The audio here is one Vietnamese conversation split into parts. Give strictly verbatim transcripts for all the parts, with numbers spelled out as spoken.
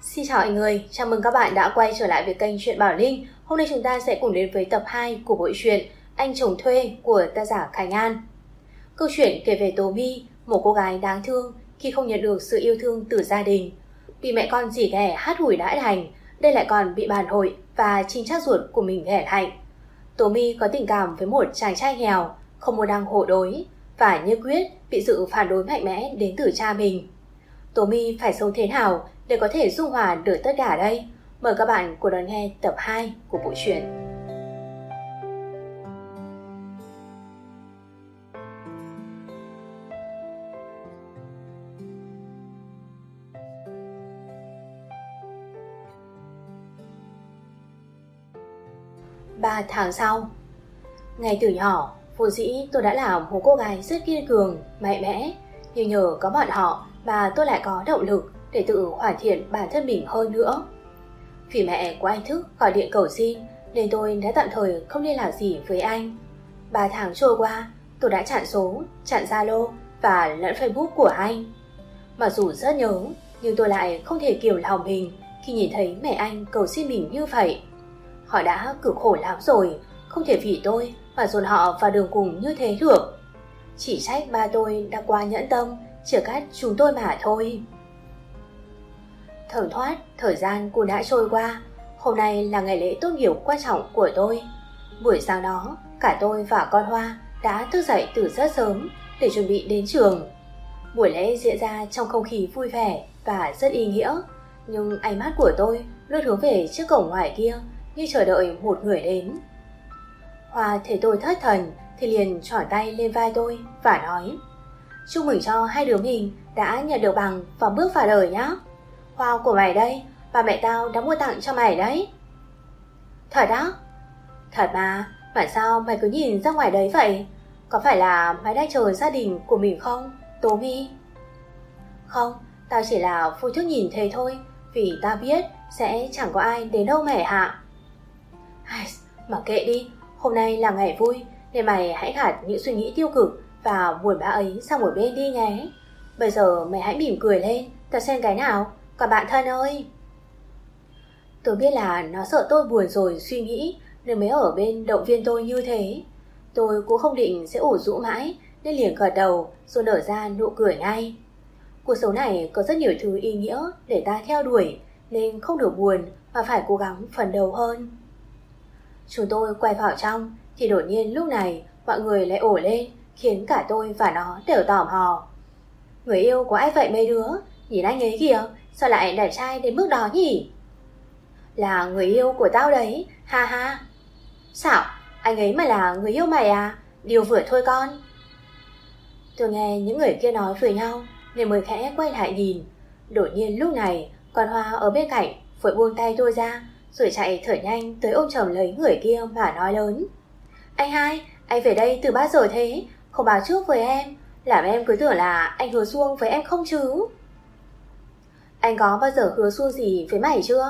Xin chào anh ơi, chào mừng các bạn đã quay trở lại với kênh Truyện Bảo Linh. Hôm nay chúng ta sẽ cùng đến với tập hai của bộ truyện Anh Chồng Thuê của tác giả Khánh An. Câu chuyện kể về Tố My, một cô gái đáng thương khi không nhận được sự yêu thương từ gia đình. Bị mẹ con dỉ ghẻ hắt hủi đãi hành, đây lại còn bị bàn hội và chính cha ruột của mình ghẻ lạnh. Tố My có tình cảm với một chàng trai nghèo, không muốn đang hộ đối và như quyết bị sự phản đối mạnh mẽ đến từ cha mình. Tố My phải sống thế nào để có thể dung hòa được tất cả đây? Mời các bạn cùng đón nghe tập hai của bộ truyện. Ba tháng sau, ngay từ nhỏ, vốn dĩ tôi đã là một cô gái rất kiên cường, mạnh mẽ. Nhưng nhờ có bọn họ mà tôi lại có động lực để tự hoàn thiện bản thân mình hơn nữa. Vì mẹ của anh Thức gọi điện cầu xin nên tôi đã tạm thời không liên lạc gì với anh. Ba tháng trôi qua, tôi đã chặn số, chặn Zalo và lẫn Facebook của anh. Mặc dù rất nhớ, nhưng tôi lại không thể kiềm lòng mình khi nhìn thấy mẹ anh cầu xin mình như vậy. Họ đã cực khổ lắm rồi, không thể vì tôi mà dồn họ vào đường cùng như thế được. Chỉ trách ba tôi đã quá nhẫn tâm, chia cắt chúng tôi mà thôi. Thởm thoát, thời gian cũng đã trôi qua. Hôm nay là ngày lễ tốt nghiệp quan trọng của tôi. Buổi sáng đó, cả tôi và con Hoa đã thức dậy từ rất sớm để chuẩn bị đến trường. Buổi lễ diễn ra trong không khí vui vẻ và rất ý nghĩa. Nhưng ánh mắt của tôi luôn hướng về chiếc cổng ngoài kia như chờ đợi một người đến. Hoa thấy tôi thất thần thì liền trỏ tay lên vai tôi và nói: "Chúc mừng cho hai đứa mình đã nhận được bằng và bước vào đời nhá. Hoa của mày đây, ba mẹ tao đã mua tặng cho mày đấy." "Thật đó?" "Thật mà, mà sao mày cứ nhìn ra ngoài đấy vậy? Có phải là mày đang chờ gia đình của mình không, Tố My?" "Không, tao chỉ là vô thức nhìn thế thôi, vì tao biết sẽ chẳng có ai đến đâu mẹ hạ." "Ai, mà kệ đi, hôm nay là ngày vui nên mày hãy gạt những suy nghĩ tiêu cực và buồn bã ấy sang một bên đi nhé. Bây giờ mày hãy mỉm cười lên, tao xem cái nào, còn bạn thân ơi." Tôi biết là nó sợ tôi buồn rồi suy nghĩ nên mới ở bên động viên tôi như thế. Tôi cũng không định sẽ ủ rũ mãi nên liền gật đầu rồi nở ra nụ cười ngay. Cuộc sống này có rất nhiều thứ ý nghĩa để ta theo đuổi nên không được buồn mà phải cố gắng phấn đấu hơn. Chúng tôi quay vào trong thì đột nhiên lúc này mọi người lại ổ lên khiến cả tôi và nó đều tò mò. "Người yêu của ai vậy mấy đứa? Nhìn anh ấy kìa, sao lại đẹp trai đến mức đó nhỉ?" "Là người yêu của tao đấy, ha ha." "Sao? Anh ấy mà là người yêu mày à? Điều vừa thôi con." Tôi nghe những người kia nói với nhau nên mới khẽ quay lại nhìn. Đột nhiên lúc này con Hoa ở bên cạnh vội buông tay tôi ra rồi chạy thở nhanh tới ôm chầm lấy người kia mà nói lớn: "Anh hai, anh về đây từ bao giờ thế? Không báo trước với em, làm em cứ tưởng là anh hứa suông với em không chứ?" "Anh có bao giờ hứa suông gì với mày chưa?"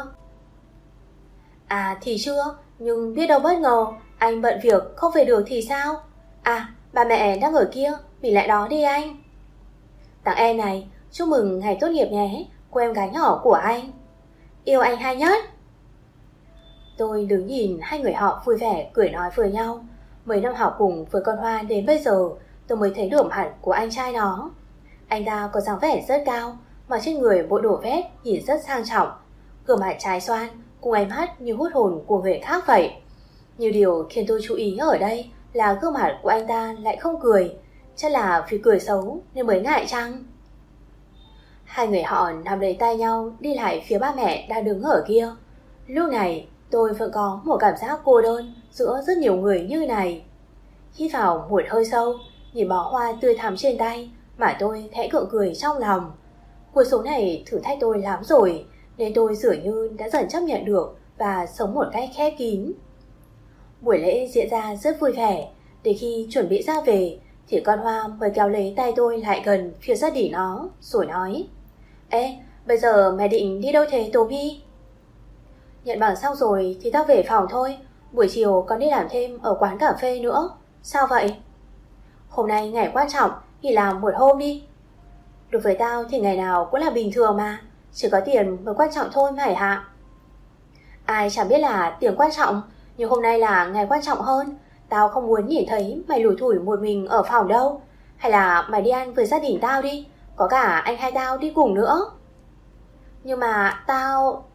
"À thì chưa, nhưng biết đâu bất ngờ anh bận việc không về được thì sao? À, ba mẹ đang ở kia, mình lại đó đi anh." "Tặng em này, chúc mừng ngày tốt nghiệp nhé, cô em gái nhỏ của anh. Yêu anh hai nhất." Tôi đứng nhìn hai người họ vui vẻ cười nói với nhau. Mấy năm học cùng với con Hoa đến bây giờ tôi mới thấy điểm hẳn của anh trai nó. Anh ta có dáng vẻ rất cao, mà trên người bộ đồ vest nhìn rất sang trọng, gương mặt trái xoan cùng ánh mắt như hút hồn của người khác vậy. Nhiều điều khiến tôi chú ý ở đây là gương mặt của anh ta lại không cười, chắc là vì cười xấu nên mới ngại chăng. Hai người họ nắm lấy tay nhau đi lại phía ba mẹ đang đứng ở kia. Lúc này tôi vẫn có một cảm giác cô đơn giữa rất nhiều người như này. Hít vào một hơi sâu, nhìn bó hoa tươi thắm trên tay mà tôi khẽ gượng cười trong lòng. Cuộc sống này thử thách tôi lắm rồi nên tôi dường như đã dần chấp nhận được và sống một cách khép kín. Buổi lễ diễn ra rất vui vẻ. Đến khi chuẩn bị ra về thì con Hoa mới kéo lấy tay tôi lại gần phía gia đình nó rồi nói: "Ê, bây giờ mày định đi đâu thế Tố My?" "Nhận bằng xong rồi thì tao về phòng thôi, buổi chiều còn đi làm thêm ở quán cà phê nữa." "Sao vậy?" "Hôm nay ngày quan trọng, nghỉ làm một hôm đi." "Đối với tao thì ngày nào cũng là bình thường mà, chỉ có tiền mới quan trọng thôi mày hả? Ai chẳng biết là tiền quan trọng, nhưng hôm nay là ngày quan trọng hơn. Tao không muốn nhìn thấy mày lủi thủi một mình ở phòng đâu. Hay là mày đi ăn với gia đình tao đi, có cả anh hai tao đi cùng nữa. Nhưng mà tao...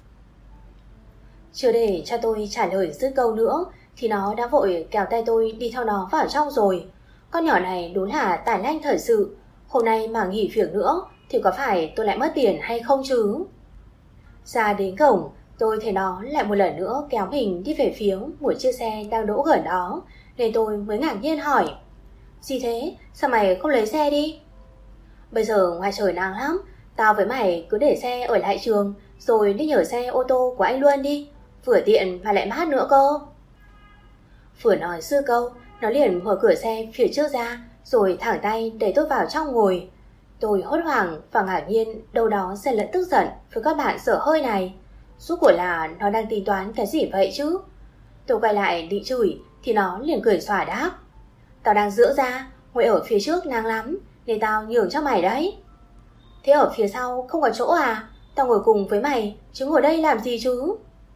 Chưa để cho tôi trả lời dứt câu nữa thì nó đã vội kéo tay tôi đi theo nó vào trong rồi. Con nhỏ này đúng là tài lanh thật sự. Hôm nay mà nghỉ việc nữa thì có phải tôi lại mất tiền hay không chứ? Ra đến cổng, tôi thấy nó lại một lần nữa kéo mình đi về phía một chiếc xe đang đỗ gần đó, nên tôi mới ngạc nhiên hỏi: Gì thế? Sao mày không lấy xe đi? Bây giờ ngoài trời nắng lắm, tao với mày cứ để xe ở lại trường rồi đi nhờ xe ô tô của anh Luân đi, vừa tiện mà lại mát nữa cơ. Vừa nói dư câu, nó liền mở cửa xe phía trước ra rồi thẳng tay đẩy tôi vào trong ngồi. Tôi hốt hoảng và ngạc nhiên, đâu đó xen lẫn tức giận với các bạn dở hơi này. Rốt cuộc là nó đang tính toán cái gì vậy chứ? Tôi quay lại định chửi thì nó liền cười xòa đáp: Tao đang giữa ra, ngồi ở phía trước nắng lắm nên tao nhường cho mày đấy. Thế ở phía sau không có chỗ à? Tao ngồi cùng với mày chứ ngồi đây làm gì chứ?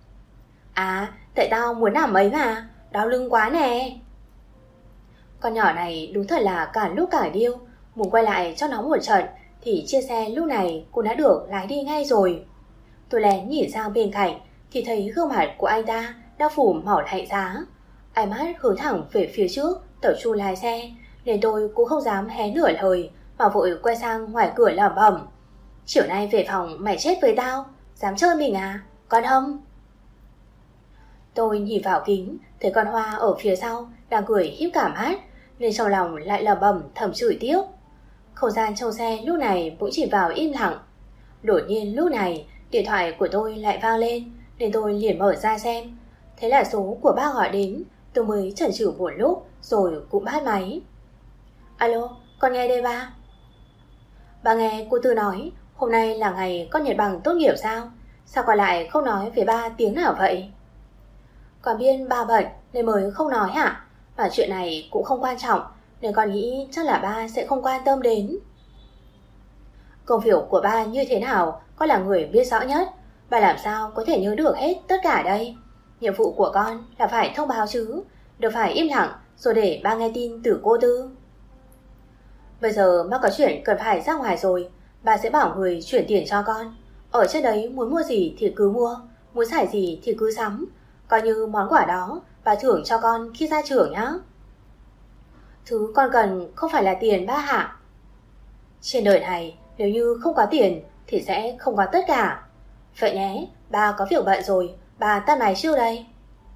À, tại tao muốn nằm ấy mà, đau lưng quá nè. Con nhỏ này đúng thật là cả lúc cả điêu. Muốn quay lại cho nó một trận thì chiếc xe lúc này cũng đã được lái đi ngay rồi. Tôi lén nhìn sang bên cạnh thì thấy gương mặt của anh ta đã phủ màu lạnh giá. Ánh mắt hướng thẳng về phía trước, tập trung lái xe, nên tôi cũng không dám hé nửa lời mà vội quay sang ngoài cửa lẩm bẩm: Chiều nay về phòng mày chết với tao, dám chơi mình à, con Hâm? Tôi nhìn vào kính, thấy con Hoa ở phía sau đang cười híp cả mắt, nên trong lòng lại lẩm bẩm thầm chửi tiếp. Không gian trong xe lúc này cũng chỉ vào im lặng. Đột nhiên lúc này điện thoại của tôi lại vang lên, nên tôi liền mở ra xem. Thế là số của ba gọi đến, tôi mới chần chừ một lúc rồi cũng bắt máy. Alo, con nghe đây ba. Ba nghe cô Tư nói hôm nay là ngày con nhận bằng tốt nghiệp sao? Sao con lại không nói với ba tiếng nào vậy? Con biết ba bận nên mới không nói hả? Mà chuyện này cũng không quan trọng, nên con nghĩ chắc là ba sẽ không quan tâm đến. Công việc của ba như thế nào, con là người biết rõ nhất. Ba làm sao có thể nhớ được hết tất cả đây? Nhiệm vụ của con là phải thông báo chứ, đâu phải im lặng rồi để ba nghe tin từ cô Tư. Bây giờ ba có chuyện cần phải ra ngoài rồi, ba sẽ bảo người chuyển tiền cho con. Ở trên đấy muốn mua gì thì cứ mua, muốn xài gì thì cứ sắm, coi như món quà đó ba thưởng cho con khi ra trường nhá. Thứ con cần không phải là tiền ba hả? Trên đời này nếu như không có tiền thì sẽ không có tất cả. Vậy nhé, ba có việc bận rồi, ba tắt máy trước đây.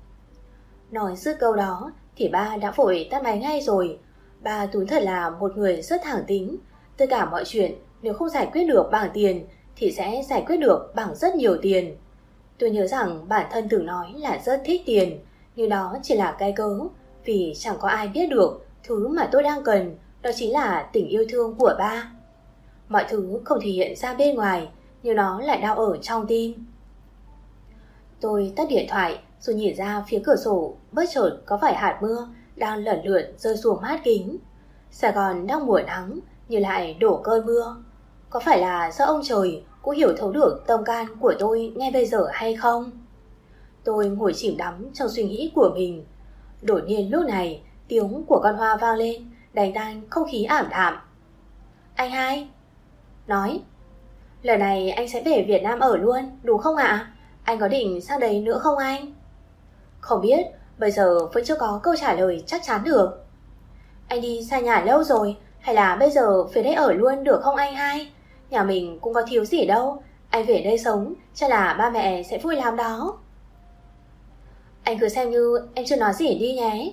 Nói dứt câu đó thì ba đã vội tắt máy ngay rồi. Ba đúng thật là một người rất thẳng tính. Tất cả mọi chuyện nếu không giải quyết được bằng tiền thì sẽ giải quyết được bằng rất nhiều tiền. Tôi nhớ rằng bản thân từng nói là rất thích tiền, nhưng đó chỉ là cái cớ, vì chẳng có ai biết được thứ mà tôi đang cần, đó chính là tình yêu thương của ba. Mọi thứ không thể hiện ra bên ngoài, nhưng nó lại đau ở trong tim. Tôi tắt điện thoại rồi nhìn ra phía cửa sổ, bất chợt có vài hạt mưa đang lẩn lượn rơi xuống mát kính. Sài Gòn đang mùa nắng nhưng lại đổ cơn mưa. Có phải là do ông trời cũng hiểu thấu được tâm can của tôi ngay bây giờ hay không? Tôi ngồi chìm đắm trong suy nghĩ của mình. Đột nhiên lúc này tiếng của con Hoa vang lên, đánh tan không khí ảm đạm. Anh hai nói: Lần này anh sẽ về Việt Nam ở luôn, đúng không ạ? Anh có định sang đấy nữa không anh? Không biết, bây giờ vẫn chưa có câu trả lời chắc chắn được. Anh đi xa nhà lâu rồi, hay là bây giờ về đây ở luôn được không anh hai? Nhà mình cũng có thiếu gì đâu, anh về đây sống chắc là ba mẹ sẽ vui lắm đó. Anh cứ xem như em chưa nói gì đi nhé.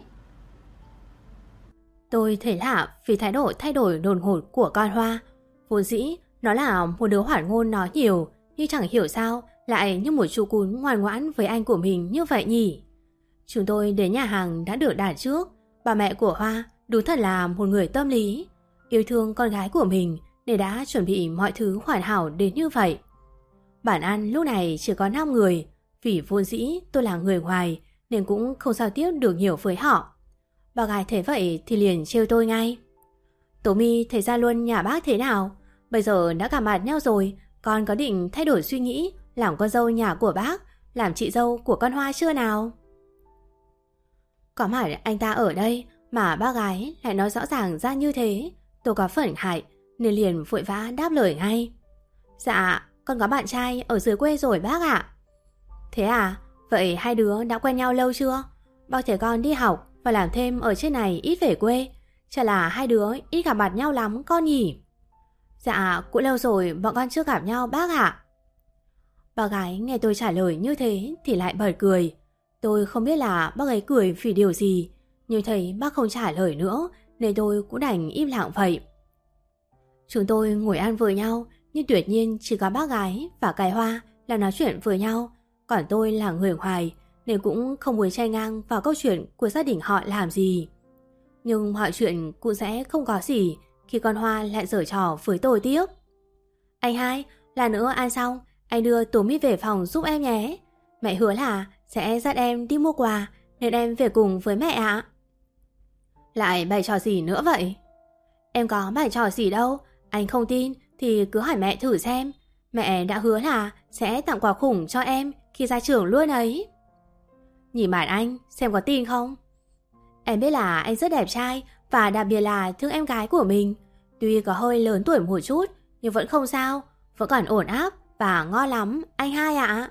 Tôi thấy lạ vì thái độ thay đổi đột ngột của con Hoa. Vốn dĩ nó là một đứa hoạt ngôn nói nhiều, nhưng chẳng hiểu sao lại như một chú cún ngoan ngoãn với anh của mình như vậy nhỉ. Chúng tôi đến nhà hàng đã được đặt trước. Bà mẹ của Hoa đúng thật là một người tâm lý, yêu thương con gái của mình nên đã chuẩn bị mọi thứ hoàn hảo đến như vậy. Bàn ăn lúc này chỉ có năm người, vì vốn dĩ tôi là người ngoài nên cũng không giao tiếp được nhiều với họ. Bà gái thấy vậy thì liền trêu tôi ngay: Tố My thấy ra luôn nhà bác thế nào? Bây giờ đã gặp mặt nhau rồi con có định thay đổi suy nghĩ làm con dâu nhà của bác, làm chị dâu của con Hoa chưa nào? Có mặt anh ta ở đây mà bác gái lại nói rõ ràng ra như thế, tôi có phần hại nên liền vội vã đáp lời ngay. Dạ, con có bạn trai ở dưới quê rồi bác ạ. Thế à, vậy hai đứa đã quen nhau lâu chưa? Bao trẻ con đi học và làm thêm ở trên này ít về quê, chả là hai đứa ít gặp mặt nhau lắm con nhỉ? Dạ, cũng lâu rồi bọn con chưa gặp nhau bác ạ. Bác gái nghe tôi trả lời như thế thì lại bật cười. Tôi không biết là bác ấy cười vì điều gì, nhưng thấy bác không trả lời nữa nên tôi cũng đành im lặng vậy. Chúng tôi ngồi ăn với nhau, nhưng tuyệt nhiên chỉ có bác gái và cái Hoa là nói chuyện với nhau, còn tôi là người ngoài nên cũng không muốn chen ngang vào câu chuyện của gia đình họ làm gì. Nhưng mọi chuyện cũng sẽ không có gì khi con Hoa lại giở trò với tôi tiếp. Anh hai, là nữa ăn xong anh đưa Tú Mít về phòng giúp em nhé. Mẹ hứa là sẽ dắt em đi mua quà nên em về cùng với mẹ ạ. Lại bày trò gì nữa vậy? Em có bày trò gì đâu, anh không tin thì cứ hỏi mẹ thử xem. Mẹ đã hứa là sẽ tặng quà khủng cho em khi ra trường luôn ấy. Nhìn mặt anh xem có tin không? Em biết là anh rất đẹp trai và đặc biệt là thương em gái của mình. Tuy có hơi lớn tuổi một chút nhưng vẫn không sao, vẫn còn ổn áp và ngon lắm anh hai ạ.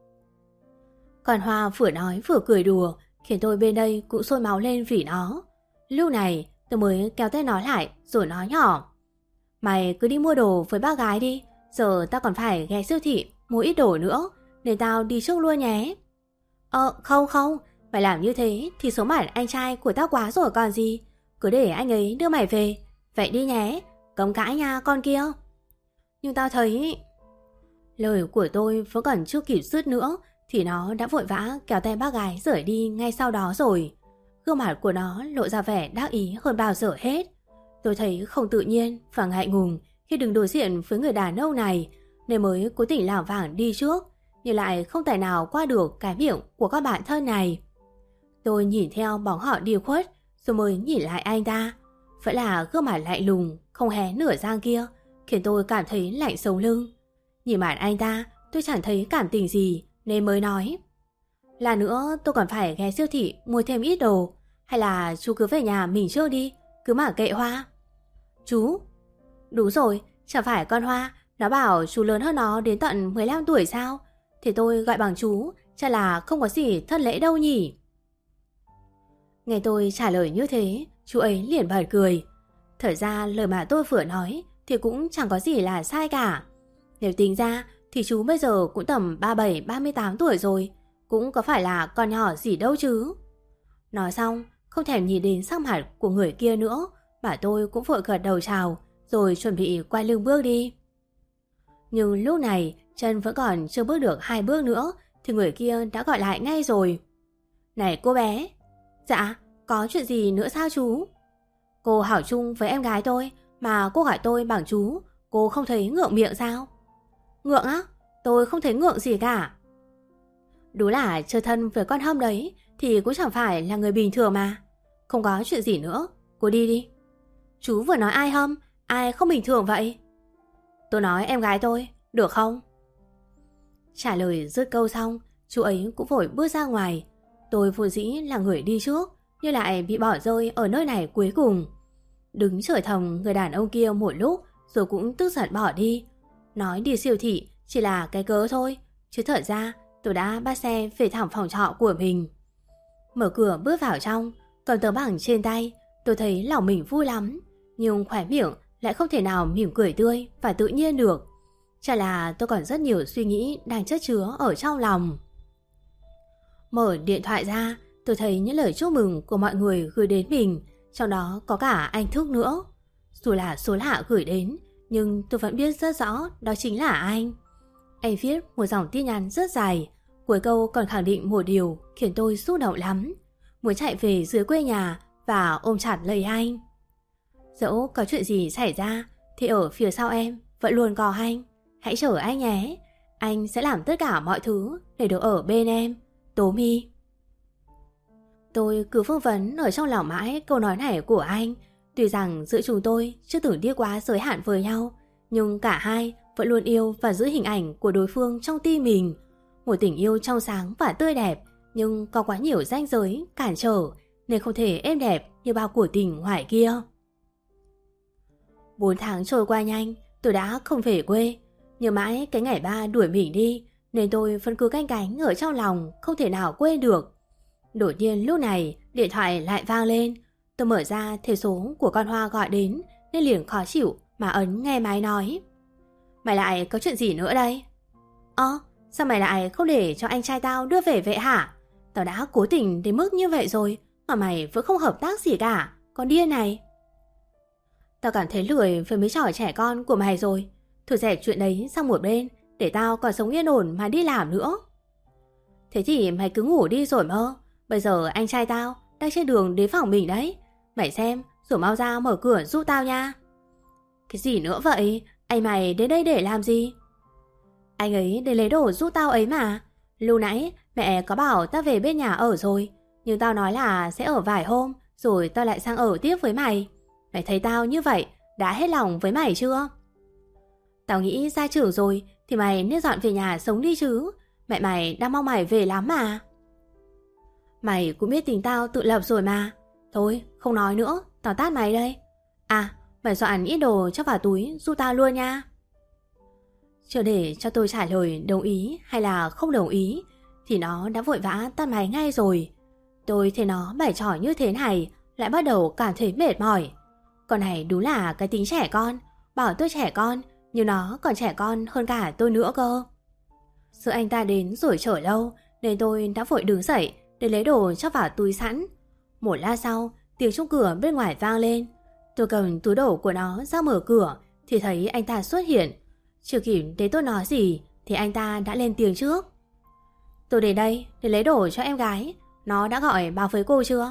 Còn Hoa vừa nói vừa cười đùa khiến tôi bên đây cũng sôi máu lên vì nó. Lúc này tôi mới kéo tay nó lại rồi nói nhỏ. Mày cứ đi mua đồ với bác gái đi, giờ tao còn phải ghé siêu thị mua ít đồ nữa nên tao đi trước luôn nhé. Ờ không không, mày làm như thế thì số mặt anh trai của tao quá rồi còn gì. Cứ để anh ấy đưa mày về. Vậy đi nhé, cấm cãi nha con kia. Nhưng tao thấy... Lời của tôi vẫn còn chưa kịp dứt nữa thì nó đã vội vã kéo tay bác gái rời đi ngay sau đó rồi. Gương mặt của nó lộ ra vẻ đắc ý hơn bao giờ hết. Tôi thấy không tự nhiên và ngại ngùng khi đứng đối diện với người đàn ông này nên mới cố tình lảng vảng đi trước, nhưng lại không thể nào qua được cái miệng của các bạn thân này. Tôi nhìn theo bóng họ đi khuất rồi mới nhìn lại anh ta. Vẫn là gương mặt lạnh lùng không hé nửa răng kia khiến tôi cảm thấy lạnh sống lưng. Nhìn mặt anh ta tôi chẳng thấy cảm tình gì nên mới nói. Là nữa tôi còn phải ghé siêu thị mua thêm ít đồ. Hay là chú cứ về nhà mình trước đi, cứ mặc kệ Hoa. Chú? Đúng rồi, chẳng phải con Hoa nó bảo chú lớn hơn nó đến tận mười lăm tuổi sao? Thì tôi gọi bằng chú, chắc là không có gì thân lễ đâu nhỉ. Nghe tôi trả lời như thế, chú ấy liền bật cười. Thật ra lời mà tôi vừa nói thì cũng chẳng có gì là sai cả. Nếu tính ra thì chú bây giờ cũng tầm ba mươi bảy ba mươi tám tuổi rồi, cũng có phải là con nhỏ gì đâu chứ. Nói xong, không thèm nhìn đến sắc mặt của người kia nữa mà tôi cũng vội gật đầu chào rồi chuẩn bị quay lưng bước đi. Nhưng lúc này chân vẫn còn chưa bước được hai bước nữa thì người kia đã gọi lại ngay rồi. Này cô bé. Dạ, có chuyện gì nữa sao chú? Cô hảo chung với em gái tôi mà cô gọi tôi bằng chú, cô không thấy ngượng miệng sao? Ngượng á? Tôi không thấy ngượng gì cả. Đúng là chơi thân với con Hâm đấy thì cũng chẳng phải là người bình thường mà. Không có chuyện gì nữa, cô đi đi. Chú vừa nói ai Hâm, ai không bình thường vậy? Tôi nói em gái tôi, được không? Trả lời dứt câu xong, chú ấy cũng vội bước ra ngoài. Tôi vốn dĩ là người đi trước nhưng lại bị bỏ rơi ở nơi này cuối cùng. Đứng chửi thầm người đàn ông kia một lúc rồi cũng tức giận bỏ đi. Nói đi siêu thị chỉ là cái cớ thôi, chứ thật ra tôi đã bắt xe về thẳng phòng trọ của mình. Mở cửa bước vào trong, cầm tờ bảng trên tay, tôi thấy lòng mình vui lắm, nhưng khóe miệng lại không thể nào mỉm cười tươi và tự nhiên được. Chả là tôi còn rất nhiều suy nghĩ đang chất chứa ở trong lòng. Mở điện thoại ra, tôi thấy những lời chúc mừng của mọi người gửi đến mình, trong đó có cả anh Thức nữa. Dù là số lạ gửi đến, nhưng tôi vẫn biết rất rõ đó chính là anh. Anh viết một dòng tin nhắn rất dài, cuối câu còn khẳng định một điều khiến tôi xúc động lắm, muốn chạy về dưới quê nhà và ôm chặt lấy anh. Dẫu có chuyện gì xảy ra thì ở phía sau em vẫn luôn có anh. Hãy chờ anh nhé, anh sẽ làm tất cả mọi thứ để được ở bên em. Tố My. Tôi cứ vương vấn ở trong lòng mãi câu nói này của anh. Tuy rằng giữa chúng tôi chưa từng đi quá giới hạn với nhau, nhưng cả hai vẫn luôn yêu và giữ hình ảnh của đối phương trong tim mình. Một tình yêu trong sáng và tươi đẹp, nhưng có quá nhiều ranh giới, cản trở, nên không thể êm đẹp như bao cuộc tình ngoài kia. Bốn tháng trôi qua nhanh, tôi đã không về quê. Nhưng mãi cái ngày ba đuổi mình đi, nên tôi vẫn cứ canh cánh ở trong lòng, không thể nào quên được. Đột nhiên lúc này, điện thoại lại vang lên. Tôi mở ra thấy số của con Hoa gọi đến, nên liền khó chịu mà ấn nghe máy nói. Mày lại có chuyện gì nữa đây? Ơ, sao mày lại không để cho anh trai tao đưa về vậy hả? Tao đã cố tình đến mức như vậy rồi, mà mày vẫn không hợp tác gì cả, con điên này. Tao cảm thấy lười với mấy trò trẻ con của mày rồi. Thôi dẹp chuyện đấy sang một bên, để tao còn sống yên ổn mà đi làm nữa. Thế thì mày cứ ngủ đi rồi mơ. Bây giờ anh trai tao đang trên đường đến phòng mình đấy. Mày xem, rồi mau ra mở cửa giúp tao nha. Cái gì nữa vậy? Anh mày đến đây để làm gì? Anh ấy đến lấy đồ giúp tao ấy mà. Lúc nãy mẹ có bảo tao về bên nhà ở rồi, nhưng tao nói là sẽ ở vài hôm, rồi tao lại sang ở tiếp với mày. Mày thấy tao như vậy đã hết lòng với mày chưa? Tao nghĩ ra trường rồi thì mày nên dọn về nhà sống đi chứ. Mẹ mày đang mong mày về lắm mà. Mày cũng biết tính tao tự lập rồi mà. Thôi không nói nữa, tao tát mày đây. À, mày dọn ít đồ cho vào túi giúp tao luôn nha. Chưa để cho tôi trả lời đồng ý hay là không đồng ý thì nó đã vội vã tắt máy ngay rồi. Tôi thấy nó bày trò như thế này lại bắt đầu cảm thấy mệt mỏi. Con này đúng là cái tính trẻ con. Bảo tôi trẻ con, nhưng nó còn trẻ con hơn cả tôi nữa cơ. Sợ anh ta đến rồi chờ lâu, nên tôi đã vội đứng dậy để lấy đồ cho vào túi sẵn. Một lát sau, tiếng chuông cửa bên ngoài vang lên. Tôi cầm túi đồ của nó ra mở cửa thì thấy anh ta xuất hiện. Chưa kịp để tôi nói gì thì anh ta đã lên tiếng trước. Tôi đến đây để lấy đồ cho em gái. Nó đã gọi báo với cô chưa?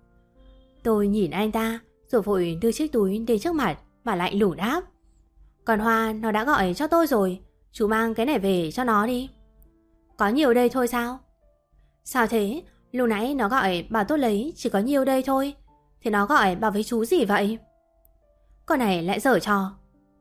Tôi nhìn anh ta rồi vội đưa chiếc túi đến trước mặt mà lạnh lùng đáp. Còn Hoa nó đã gọi cho tôi rồi. Chú mang cái này về cho nó đi. Có nhiều đây thôi sao? Sao thế? Lúc nãy nó gọi bảo tôi lấy chỉ có nhiều đây thôi. Thế nó gọi bảo với chú gì vậy? Con này lại giở trò.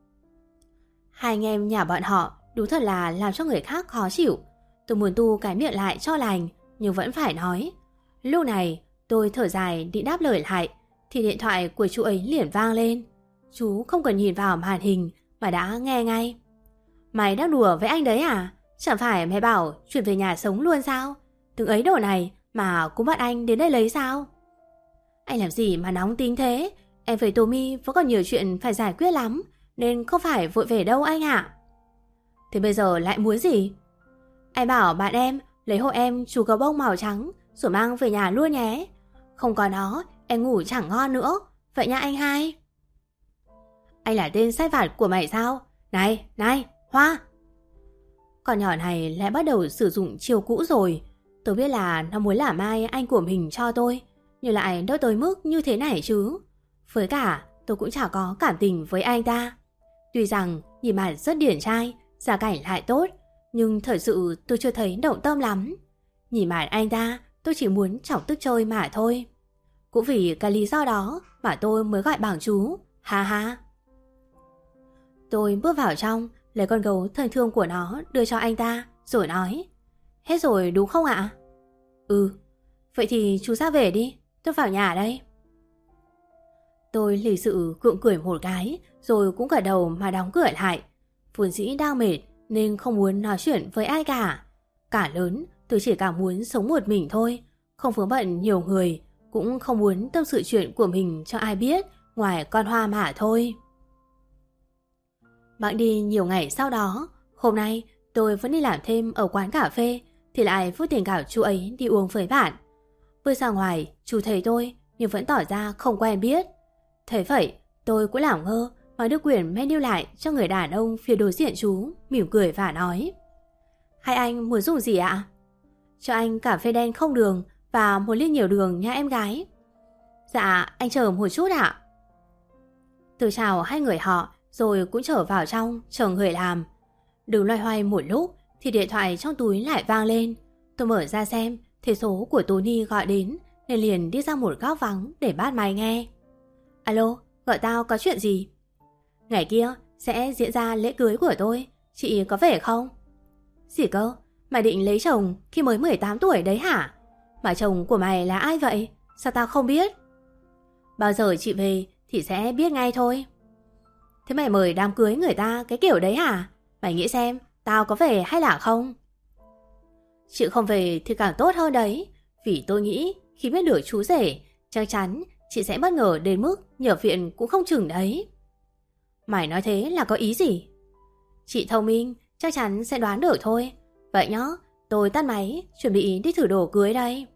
Hai anh em nhà bọn họ đúng thật là làm cho người khác khó chịu. Tôi muốn tu cái miệng lại cho lành, nhưng vẫn phải nói. Lúc này tôi thở dài định đáp lời lại thì điện thoại của chú ấy liền vang lên. Chú không cần nhìn vào màn hình mà đã nghe ngay. Mày đang đùa với anh đấy à? Chẳng phải mày bảo chuyển về nhà sống luôn sao? Từng ấy đồ này mà cũng bắt anh đến đây lấy sao? Anh làm gì mà nóng tính thế? Em với Tommy vẫn còn nhiều chuyện phải giải quyết lắm, nên không phải vội về đâu anh ạ. Thế bây giờ lại muốn gì? Anh bảo bạn em lấy hộ em chú gấu bông màu trắng rồi mang về nhà luôn nhé. Không có nó em ngủ chẳng ngon nữa. Vậy nha anh hai. Anh là tên sai vặt của mày sao? Này, này, Hoa. Con nhỏ này lại bắt đầu sử dụng chiêu cũ rồi. Tôi biết là nó muốn làm ai anh của mình cho tôi, nhưng lại đâu tới mức như thế này chứ. Với cả tôi cũng chả có cảm tình với anh ta. Tuy rằng nhìn mặt rất điển trai, gia cảnh lại tốt, nhưng thật sự tôi chưa thấy động tâm lắm. Nhìn mặt anh ta tôi chỉ muốn chọc tức chơi mà thôi. Cũng vì cái lý do đó mà tôi mới gọi bằng chú. Ha ha. Tôi bước vào trong, lấy con gấu thân thương của nó đưa cho anh ta, rồi nói. Hết rồi đúng không ạ? Ừ. Vậy thì chú ra về đi, tôi vào nhà đây. Tôi lì sự gượng cười một cái, rồi cũng gật đầu mà đóng cửa lại. Vốn dĩ đang mệt nên không muốn nói chuyện với ai cả. Cả lớn tôi chỉ cảm muốn sống một mình thôi, không vướng bận nhiều người, cũng không muốn tâm sự chuyện của mình cho ai biết ngoài con Hoa mà thôi. Bẵng đi nhiều ngày sau đó, hôm nay tôi vẫn đi làm thêm ở quán cà phê thì lại vút tiền bảo chú ấy đi uống với bạn. Bước ra ngoài, chú thấy tôi nhưng vẫn tỏ ra không quen biết. Thấy vậy, tôi cũng làm ngơ mà đưa quyển menu lại cho người đàn ông phía đối diện chú, mỉm cười và nói. Hai anh muốn dùng gì ạ? Cho anh cà phê đen không đường và một ly nhiều đường nha em gái. Dạ, anh chờ một chút ạ. Tôi chào hai người họ rồi cũng trở vào trong chờ người làm. Đứng loay hoay một lúc thì điện thoại trong túi lại vang lên. Tôi mở ra xem thì số của Tony gọi đến nên liền đi ra một góc vắng để bắt máy nghe. Alo, gọi tao có chuyện gì? Ngày kia sẽ diễn ra lễ cưới của tôi, chị có về không? Gì cơ? Mày định lấy chồng khi mới mười tám tuổi đấy hả? Mà chồng của mày là ai vậy? Sao tao không biết? Bao giờ chị về thì sẽ biết ngay thôi. Thế mày mời đám cưới người ta cái kiểu đấy hả? Mày nghĩ xem tao có về hay là không? Chị không về thì càng tốt hơn đấy. Vì tôi nghĩ khi biết được chú rể, chắc chắn chị sẽ bất ngờ đến mức nhập viện cũng không chừng đấy. Mày nói thế là có ý gì? Chị thông minh, chắc chắn sẽ đoán được thôi. Vậy nhá, tôi tắt máy, chuẩn bị đi thử đồ cưới đây.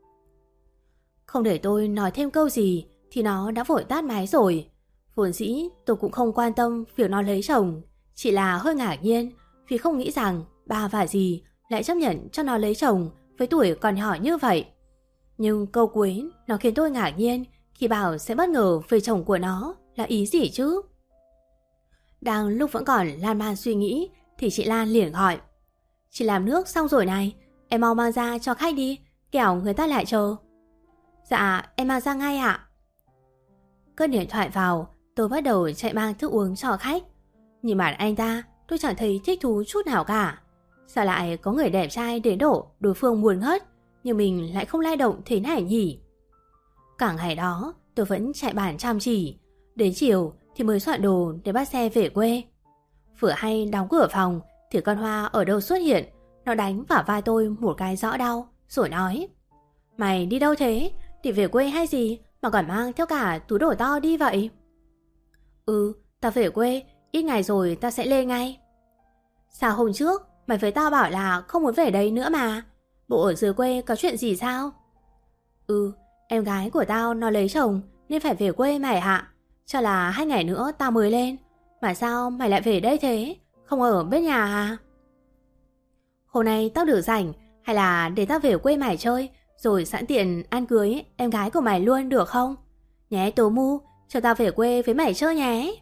Không để tôi nói thêm câu gì thì nó đã vội tắt máy rồi. Vốn dĩ tôi cũng không quan tâm việc nó lấy chồng, chỉ là hơi ngạc nhiên vì không nghĩ rằng ba và dì lại chấp nhận cho nó lấy chồng với tuổi còn nhỏ như vậy. Nhưng câu cuối nó khiến tôi ngạc nhiên khi bảo sẽ bất ngờ về chồng của nó là ý gì chứ? Đang lúc vẫn còn lan man suy nghĩ thì chị Lan liền gọi. Chị làm nước xong rồi này, em mau mang ra cho khách đi, kẻo người ta lại chờ. Dạ, em mang ra ngay ạ. Cất điện thoại vào, tôi bắt đầu chạy mang thức uống cho khách. Nhìn mặt anh ta, tôi chẳng thấy thích thú chút nào cả. Sao lại có người đẹp trai đến độ đối phương buồn ngất, nhưng mình lại không lai động thế này nhỉ? Cả ngày đó, tôi vẫn chạy bàn chăm chỉ. Đến chiều thì mới soạn đồ để bắt xe về quê. Vừa hay đóng cửa phòng thì con Hoa ở đâu xuất hiện. Nó đánh vào vai tôi một cái rõ đau, rồi nói: Mày đi đâu thế? Đi về quê hay gì mà còn mang theo cả túi đồ to đi vậy? Ừ, tao về quê, ít ngày rồi tao sẽ lên ngay. Sao hôm trước mày với tao bảo là không muốn về đây nữa mà? Bộ ở dưới quê có chuyện gì sao? Ừ, em gái của tao nó lấy chồng nên phải về quê mày hạ. Cho là hai ngày nữa tao mới lên. Mà sao mày lại về đây thế? Không ở bên nhà à? Hôm nay tao được rảnh, hay là để tao về quê mày chơi, rồi sẵn tiện ăn cưới em gái của mày luôn được không? Nhé Tố Mu, cho tao về quê với mày chơi nhé.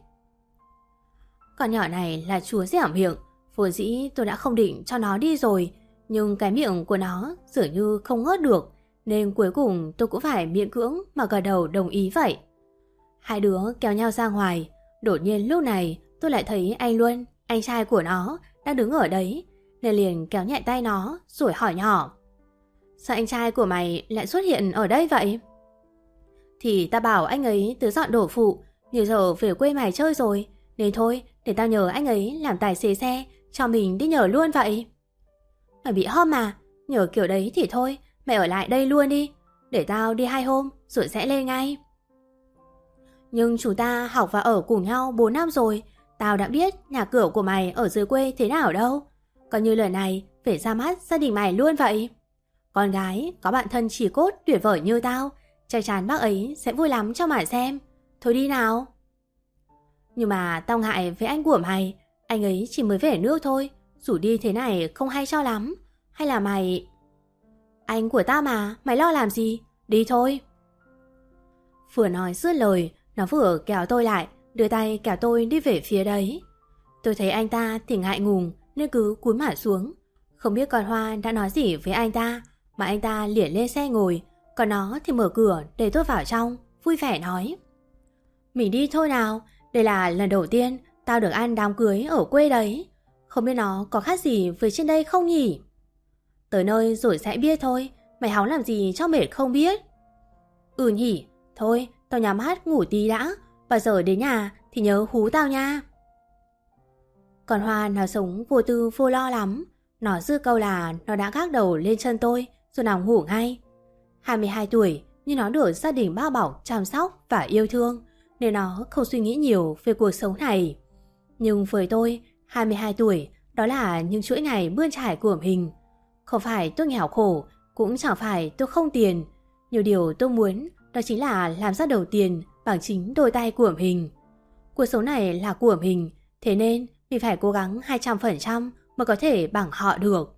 Con nhỏ này là chúa dẻo miệng. Vốn dĩ tôi đã không định cho nó đi rồi, nhưng cái miệng của nó dường như không ngớt được, nên cuối cùng tôi cũng phải miễn cưỡng mà gật đầu đồng ý vậy. Hai đứa kéo nhau ra ngoài. Đột nhiên lúc này tôi lại thấy anh Luân, anh trai của nó, đang đứng ở đấy, nên liền kéo nhẹ tay nó rồi hỏi nhỏ: Sao anh trai của mày lại xuất hiện ở đây vậy? Thì ta bảo anh ấy tới dọn đồ phụ, nhiều giờ về quê mày chơi rồi, nên thôi để tao nhờ anh ấy làm tài xế xe cho mình đi nhờ luôn vậy. Mày bị hom mà, nhờ kiểu đấy thì thôi, mày ở lại đây luôn đi, để tao đi hai hôm rồi sẽ lên ngay. Nhưng chúng ta học và ở cùng nhau bốn năm rồi, tao đã biết nhà cửa của mày ở dưới quê thế nào đâu. Coi như lời này phải ra mắt gia đình mày luôn vậy. Con gái có bạn thân chỉ cốt tuyệt vời như tao, chắc chắn bác ấy sẽ vui lắm cho mày xem. Thôi đi nào. Nhưng mà tao ngại với anh của mày, anh ấy chỉ mới về nước thôi, rủ đi thế này không hay cho lắm. Hay là mày... Anh của tao mà, mày lo làm gì? Đi thôi. Vừa nói dứt lời, nó vừa kéo tôi lại, đưa tay kéo tôi đi về phía đấy. Tôi thấy anh ta thì ngại ngùng nên cứ cúi mặt xuống. Không biết con Hoa đã nói gì với anh ta mà anh ta liền lên xe ngồi, còn nó thì mở cửa để tôi vào trong, vui vẻ nói: Mình đi thôi nào, đây là lần đầu tiên tao được ăn đám cưới ở quê đấy. Không biết nó có khác gì với trên đây không nhỉ? Tới nơi rồi sẽ biết thôi, mày hóng làm gì cho mệt không biết. Ừ nhỉ, thôi tao nhắm mắt ngủ tí đã, bao giờ đến nhà thì nhớ hú tao nha. Còn Hoa nó sống vô tư vô lo lắm. Nó dư câu là nó đã gác đầu lên chân tôi rồi nằm ngủ ngay. hai mươi hai tuổi nhưng nó được gia đình bao bọc, chăm sóc và yêu thương, nên nó không suy nghĩ nhiều về cuộc sống này. Nhưng với tôi, hai mươi hai tuổi đó là những chuỗi ngày bươn trải của mình. Không phải tôi nghèo khổ, cũng chẳng phải tôi không tiền. Nhiều điều tôi muốn đó chính là làm ra đầu tiền bằng chính đôi tay của mình. Cuộc sống này là của mình, thế nên mình phải cố gắng hai trăm phần trăm mới có thể bằng họ được.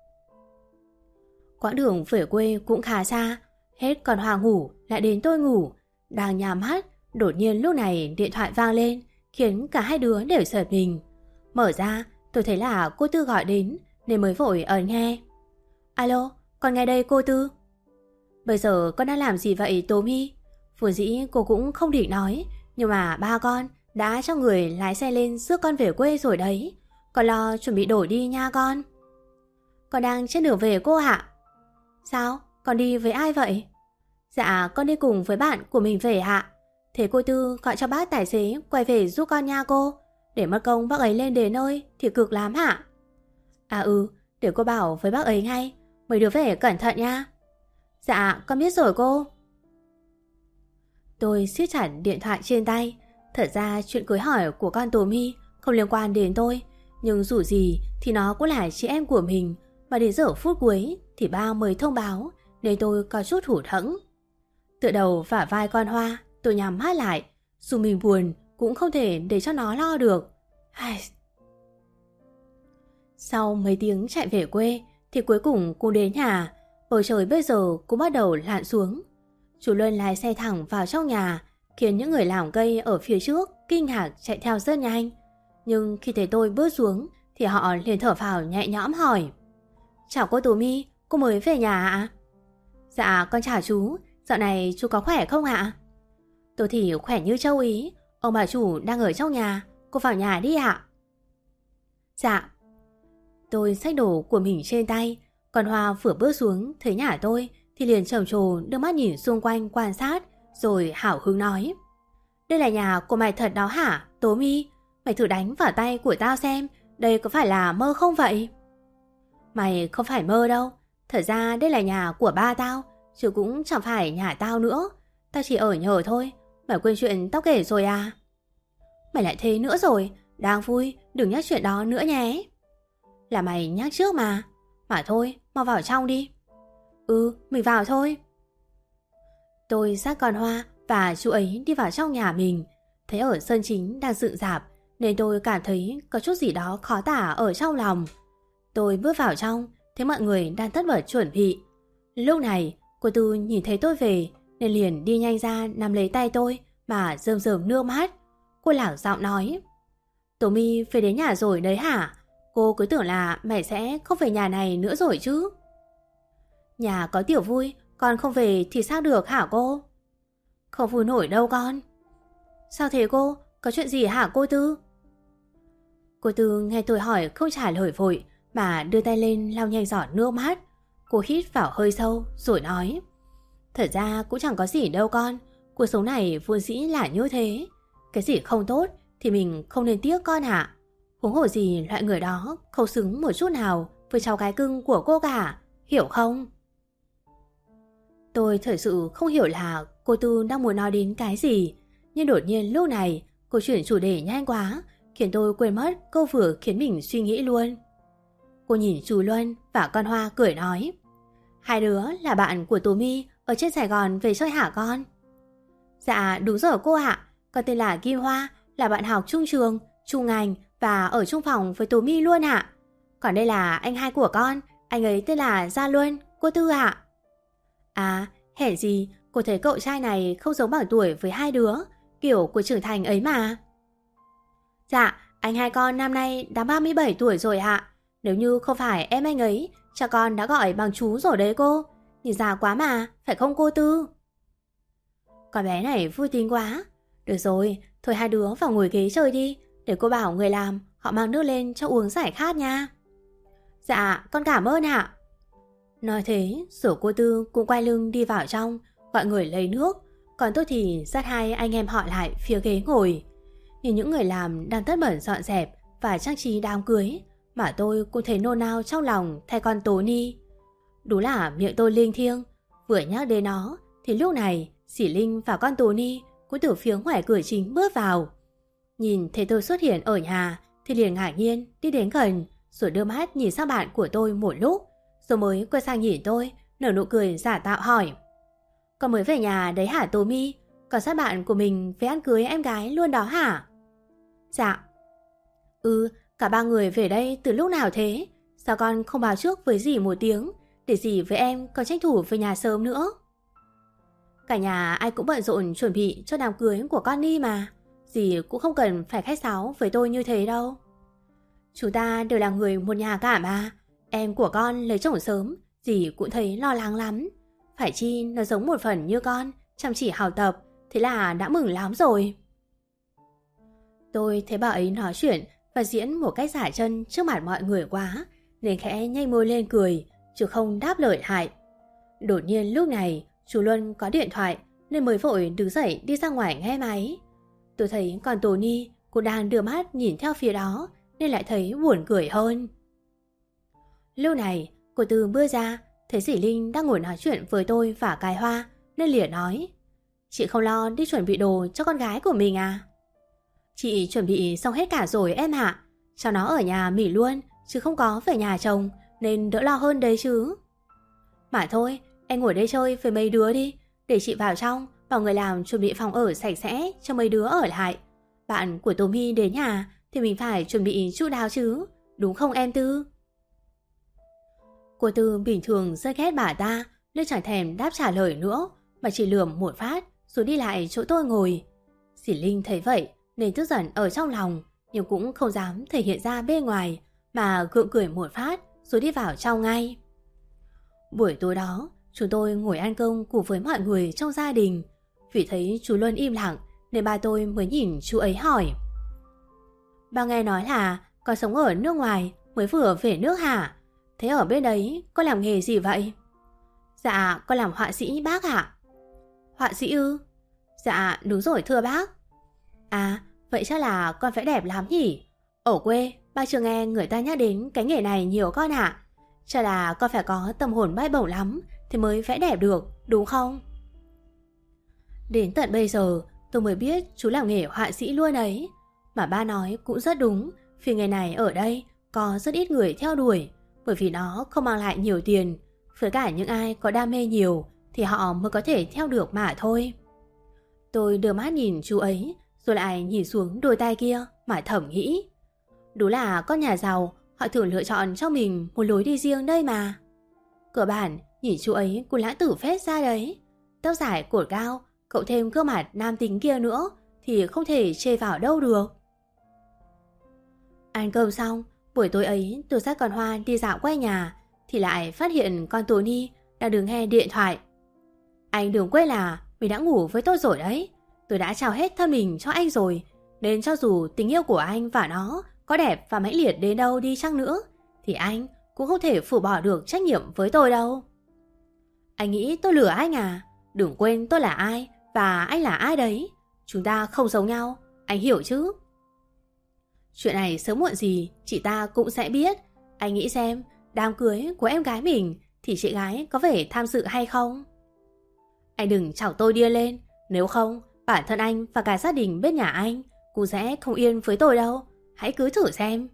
Quãng đường về quê cũng khá xa, hết còn Hoa ngủ lại đến tôi ngủ. Đang nhắm mắt, đột nhiên lúc này điện thoại vang lên, khiến cả hai đứa đều giật mình. Mở ra, tôi thấy là cô Tư gọi đến, nên mới vội ấn nghe. Alo, con nghe đây cô Tư. Bây giờ con đang làm gì vậy Tố My? Vốn dĩ cô cũng không định nói, nhưng mà ba con đã cho người lái xe lên rước con về quê rồi đấy. Con lo chuẩn bị đổi đi nha con. Con đang trên đường về cô ạ. Sao? Con đi với ai vậy? Dạ con đi cùng với bạn của mình về ạ. Thế cô Tư gọi cho bác tài xế quay về giúp con nha cô. Để mất công bác ấy lên đến nơi thì cực lắm hả? À ừ, để cô bảo với bác ấy ngay. Mấy đứa về cẩn thận nha. Dạ con biết rồi cô. Tôi siết chặt điện thoại trên tay. Thật ra chuyện cưới hỏi của con Tommy không liên quan đến tôi. Nhưng dù gì thì nó cũng là chị em của mình. Mà đến giờ phút cuối thì ba mới thông báo, nên tôi có chút hụt hẫng. Tựa đầu vả vai con Hoa, tôi nhắm mắt lại. Dù mình buồn cũng không thể để cho nó lo được. Sau mấy tiếng chạy về quê thì cuối cùng cũng đến nhà. Bầu trời bây giờ cũng bắt đầu lặn xuống. Chú Luân lái xe thẳng vào trong nhà, khiến những người làm cây ở phía trước kinh ngạc chạy theo rất nhanh. Nhưng khi thấy tôi bước xuống thì họ liền thở phào nhẹ nhõm hỏi: Chào cô Tommy, cô mới về nhà ạ? Dạ con chào chú, dạo này chú có khỏe không ạ? Tôi thì khỏe như châu Ý. Ông bà chủ đang ở trong nhà, cô vào nhà đi ạ. Dạ. Tôi xách đồ của mình trên tay. Còn Hoa vừa bước xuống thấy nhà tôi thì liền trầm trồ đưa mắt nhìn xung quanh quan sát, rồi hào hứng nói: Đây là nhà của mày thật đó hả Tommy? Mày thử đánh vào tay của tao xem, đây có phải là mơ không vậy? Mày không phải mơ đâu. Thật ra đây là nhà của ba tao, chứ cũng chẳng phải nhà tao nữa. Tao chỉ ở nhờ thôi. Mày quên chuyện tao kể rồi à? Mày lại thế nữa rồi. Đang vui, đừng nhắc chuyện đó nữa nhé. Là mày nhắc trước mà. Mà thôi, mau vào trong đi. Ừ, mình vào thôi. Tôi dắt con Hoa và chú ấy đi vào trong nhà mình. Thấy ở sân chính đang dựng rạp, nên tôi cảm thấy có chút gì đó khó tả ở trong lòng. Tôi bước vào trong, thấy mọi người đang tất bật chuẩn bị. Lúc này, cô Tư nhìn thấy tôi về, nên liền đi nhanh ra nắm lấy tay tôi mà rơm rơm nước mắt. Cô lảng giọng nói: Tommy về đến nhà rồi đấy hả? Cô cứ tưởng là mày sẽ không về nhà này nữa rồi chứ. Nhà có Tiểu Vui, con không về thì sao được hả cô? Không vui nổi đâu con. Sao thế cô? Có chuyện gì hả cô Tư? Cô Tư nghe tôi hỏi không trả lời vội, mà đưa tay lên lau nhanh giọt nước mắt. Cô hít vào hơi sâu rồi nói: Thật ra cũng chẳng có gì đâu con. Cuộc sống này vốn dĩ là như thế. Cái gì không tốt thì mình không nên tiếc con ạ. Huống hồ gì loại người đó không xứng một chút nào với cháu gái cưng của cô cả, hiểu không? Tôi thật sự không hiểu là cô Tư đang muốn nói đến cái gì. Nhưng đột nhiên lúc này cô chuyển chủ đề nhanh quá, khiến tôi quên mất câu vừa khiến mình suy nghĩ luôn. Cô nhìn chú Luân và con Hoa cười nói: Hai đứa là bạn của Tommy ở trên Sài Gòn về chơi hả con? Dạ đúng rồi cô ạ. Con tên là Kim Hoa, là bạn học chung trường, chung ngành và ở chung phòng với Tommy luôn ạ. Còn đây là anh hai của con, anh ấy tên là Gia Luân, cô Tư ạ. À, hèn gì cô thấy cậu trai này không giống bằng tuổi với hai đứa, kiểu của trưởng thành ấy mà. Dạ, anh hai con năm nay đã ba mươi bảy tuổi rồi ạ. Nếu như không phải em anh ấy, cha con đã gọi bằng chú rồi đấy cô. Nhìn già quá mà, phải không cô Tư? Con bé này vui tính quá. Được rồi, thôi hai đứa vào ngồi ghế chơi đi, để cô bảo người làm họ mang nước lên cho uống giải khát nha. Dạ, con cảm ơn ạ. Nói thế, rồi cô Tư cũng quay lưng đi vào trong, gọi người lấy nước. Còn tôi thì dắt hai anh em họ lại phía ghế ngồi. Nhìn những người làm đang tất bật dọn dẹp và trang trí đám cưới, mà tôi cũng thấy nôn nao trong lòng thay con Tony. Đúng là miệng tôi linh thiêng. Vừa nhắc đến nó thì lúc này Sỉ Linh và con Tony cũng từ phía ngoài cửa chính bước vào. Nhìn thấy tôi xuất hiện ở nhà thì liền ngạc nhiên đi đến gần, rồi đưa mắt nhìn sang bạn của tôi một lúc, rồi mới quay sang nhìn tôi, nở nụ cười giả tạo hỏi: Con mới về nhà đấy hả Tommy? Còn sát bạn của mình về ăn cưới em gái luôn đó hả? Dạ. Ừ, cả ba người về đây từ lúc nào thế? Sao con không báo trước với dì một tiếng, để dì với em còn tranh thủ về nhà sớm nữa? Cả nhà ai cũng bận rộn chuẩn bị cho đám cưới của con đi mà. Dì cũng không cần phải khách sáo với tôi như thế đâu. Chúng ta đều là người một nhà cả mà. Em của con lấy chồng sớm, dì cũng thấy lo lắng lắm. Phải chi nó giống một phần như con, chăm chỉ học tập, thế là đã mừng lắm rồi. Tôi thấy bà ấy nói chuyện và diễn một cách giả chân trước mặt mọi người quá, nên khẽ nhếch môi lên cười, chứ không đáp lời hại. Đột nhiên lúc này, chú Luân có điện thoại nên mới vội đứng dậy đi ra ngoài nghe máy. Tôi thấy còn Tony cũng đang đưa mắt nhìn theo phía đó nên lại thấy buồn cười hơn. Lúc này, cô Tư bước ra, thấy dì Linh đang ngồi nói chuyện với tôi và cái Hoa nên liền nói: Chị không lo đi chuẩn bị đồ cho con gái của mình à? Chị chuẩn bị xong hết cả rồi em ạ. Cho nó ở nhà nghỉ luôn, chứ không có về nhà chồng, nên đỡ lo hơn đấy chứ. Mà thôi, em ngồi đây chơi với mấy đứa đi, để chị vào trong bảo người làm chuẩn bị phòng ở sạch sẽ cho mấy đứa ở lại. Bạn của Tommy đến nhà thì mình phải chuẩn bị chu đáo chứ, đúng không em Tư? Cô Tư bình thường rất ghét bà ta nên chẳng thèm đáp trả lời nữa, mà chỉ lườm một phát rồi đi lại chỗ tôi ngồi. Dì Linh thấy vậy nên tức giận ở trong lòng, nhưng cũng không dám thể hiện ra bên ngoài, mà gượng cười một phát rồi đi vào trong ngay. Buổi tối đó, chúng tôi ngồi ăn cơm cùng với mọi người trong gia đình. Vì thấy chú Luân im lặng nên ba tôi mới nhìn chú ấy hỏi: Ba nghe nói là con sống ở nước ngoài mới vừa về nước hả? Thế ở bên đấy con làm nghề gì vậy? Dạ, con làm họa sĩ bác ạ. Họa sĩ ư? Dạ, đúng rồi thưa bác. À, vậy chắc là con vẽ đẹp lắm nhỉ? Ở quê, ba chưa nghe người ta nhắc đến cái nghề này nhiều con ạ. Chắc là con phải có tâm hồn bay bổng lắm thì mới vẽ đẹp được, đúng không? Đến tận bây giờ tôi mới biết chú làm nghề họa sĩ luôn ấy. Mà ba nói cũng rất đúng, vì nghề này ở đây có rất ít người theo đuổi, bởi vì nó không mang lại nhiều tiền. Với cả những ai có đam mê nhiều thì họ mới có thể theo được mà thôi. Tôi đưa mắt nhìn chú ấy, rồi lại nhìn xuống đôi tay kia mà thầm nghĩ: Đúng là con nhà giàu, họ thường lựa chọn cho mình một lối đi riêng đây mà. Cơ bản, nhìn chú ấy cũng lãng tử phết ra đấy. Tóc dài cột cao, cậu thêm gương mặt nam tính kia nữa thì không thể chê vào đâu được. Ăn cơm xong, buổi tối ấy tôi dắt con Hoa đi dạo quanh nhà thì lại phát hiện con Tony đang đứng nghe điện thoại. Anh đừng quên là mình đã ngủ với tôi rồi đấy. Tôi đã trao hết thân mình cho anh rồi, nên cho dù tình yêu của anh và nó có đẹp và mãnh liệt đến đâu đi chăng nữa thì anh cũng không thể phủ bỏ được trách nhiệm với tôi đâu. Anh nghĩ tôi lừa anh à? Đừng quên tôi là ai và anh là ai đấy. Chúng ta không giống nhau, anh hiểu chứ? Chuyện này sớm muộn gì chị ta cũng sẽ biết. Anh nghĩ xem, đám cưới của em gái mình thì chị gái có vẻ tham dự hay không? Anh đừng chọc tôi điên lên, nếu không bản thân anh và cả gia đình bên nhà anh cũng sẽ không yên với tôi đâu. Hãy cứ thử xem.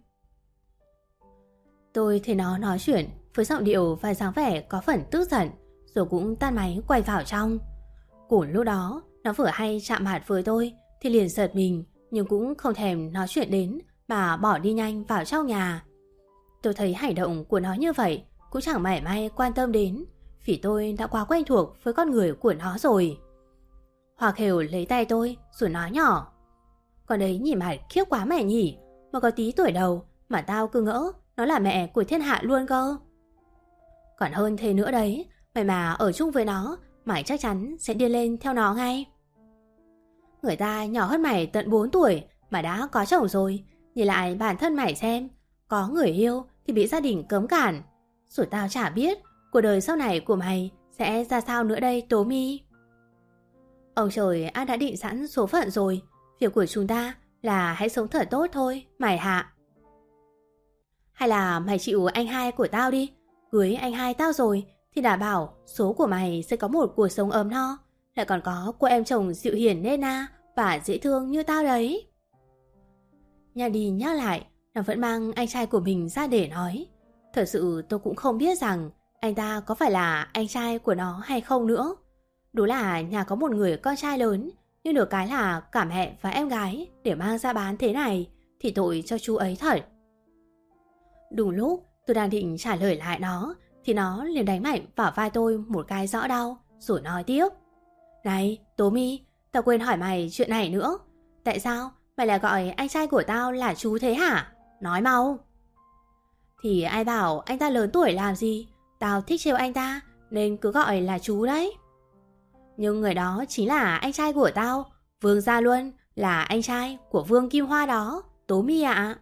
Tôi thấy nó nói chuyện với giọng điệu và dáng vẻ có phần tức giận, rồi cũng tắt máy quay vào trong. Cùng lúc đó, nó vừa hay chạm mặt với tôi thì liền giật mình, nhưng cũng không thèm nói chuyện đến mà bỏ đi nhanh vào trong nhà. Tôi thấy hành động của nó như vậy cũng chẳng mảy may quan tâm đến, vì tôi đã quá quen thuộc với con người của nó rồi. Hoa Khều lấy tay tôi rồi nói nhỏ: Con đấy nhìn mặt khiếp quá mẹ nhỉ, mà có tí tuổi đầu mà tao cứ ngỡ nó là mẹ của thiên hạ luôn cơ. Còn hơn thế nữa đấy, mày mà ở chung với nó, mày chắc chắn sẽ điên lên theo nó ngay. Người ta nhỏ hơn mày tận bốn tuổi mà đã có chồng rồi, nhìn lại bản thân mày xem, có người yêu thì bị gia đình cấm cản. Rồi tao chả biết cuộc đời sau này của mày sẽ ra sao nữa đây Tố Mi. Ông trời đã đã định sẵn số phận rồi, việc của chúng ta là hãy sống thật tốt thôi mày hạ. Hay là mày chịu anh hai của tao đi, cưới anh hai tao rồi thì đảm bảo số của mày sẽ có một cuộc sống ấm no, lại còn có cô em chồng dịu hiền nết na và dễ thương như tao đấy. Nhắc đi nhắc lại, nó vẫn mang anh trai của mình ra để nói. Thật sự tôi cũng không biết rằng anh ta có phải là anh trai của nó hay không nữa. Đúng là nhà có một người con trai lớn, nhưng được cái là cả mẹ và em gái để mang ra bán thế này thì tội cho chú ấy thật. Đúng lúc tôi đang định trả lời lại nó thì nó liền đánh mạnh vào vai tôi một cái rõ đau rồi nói tiếp: Này Tố Mi, tao quên hỏi mày chuyện này nữa. Tại sao mày lại gọi anh trai của tao là chú thế hả? Nói mau. Thì ai bảo anh ta lớn tuổi làm gì, tao thích trêu anh ta nên cứ gọi là chú đấy. Nhưng người đó chính là anh trai của tao, Vương Gia Luân, Là anh trai của Vương Kim Hoa đó, Tố Mi ạ.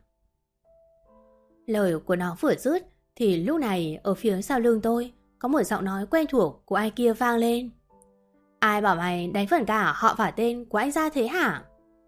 Lời của nó vừa dứt thì lúc này ở phía sau lưng tôi có một giọng nói quen thuộc của ai kia vang lên. Ai bảo mày đánh vần cả họ và tên của anh ra thế hả?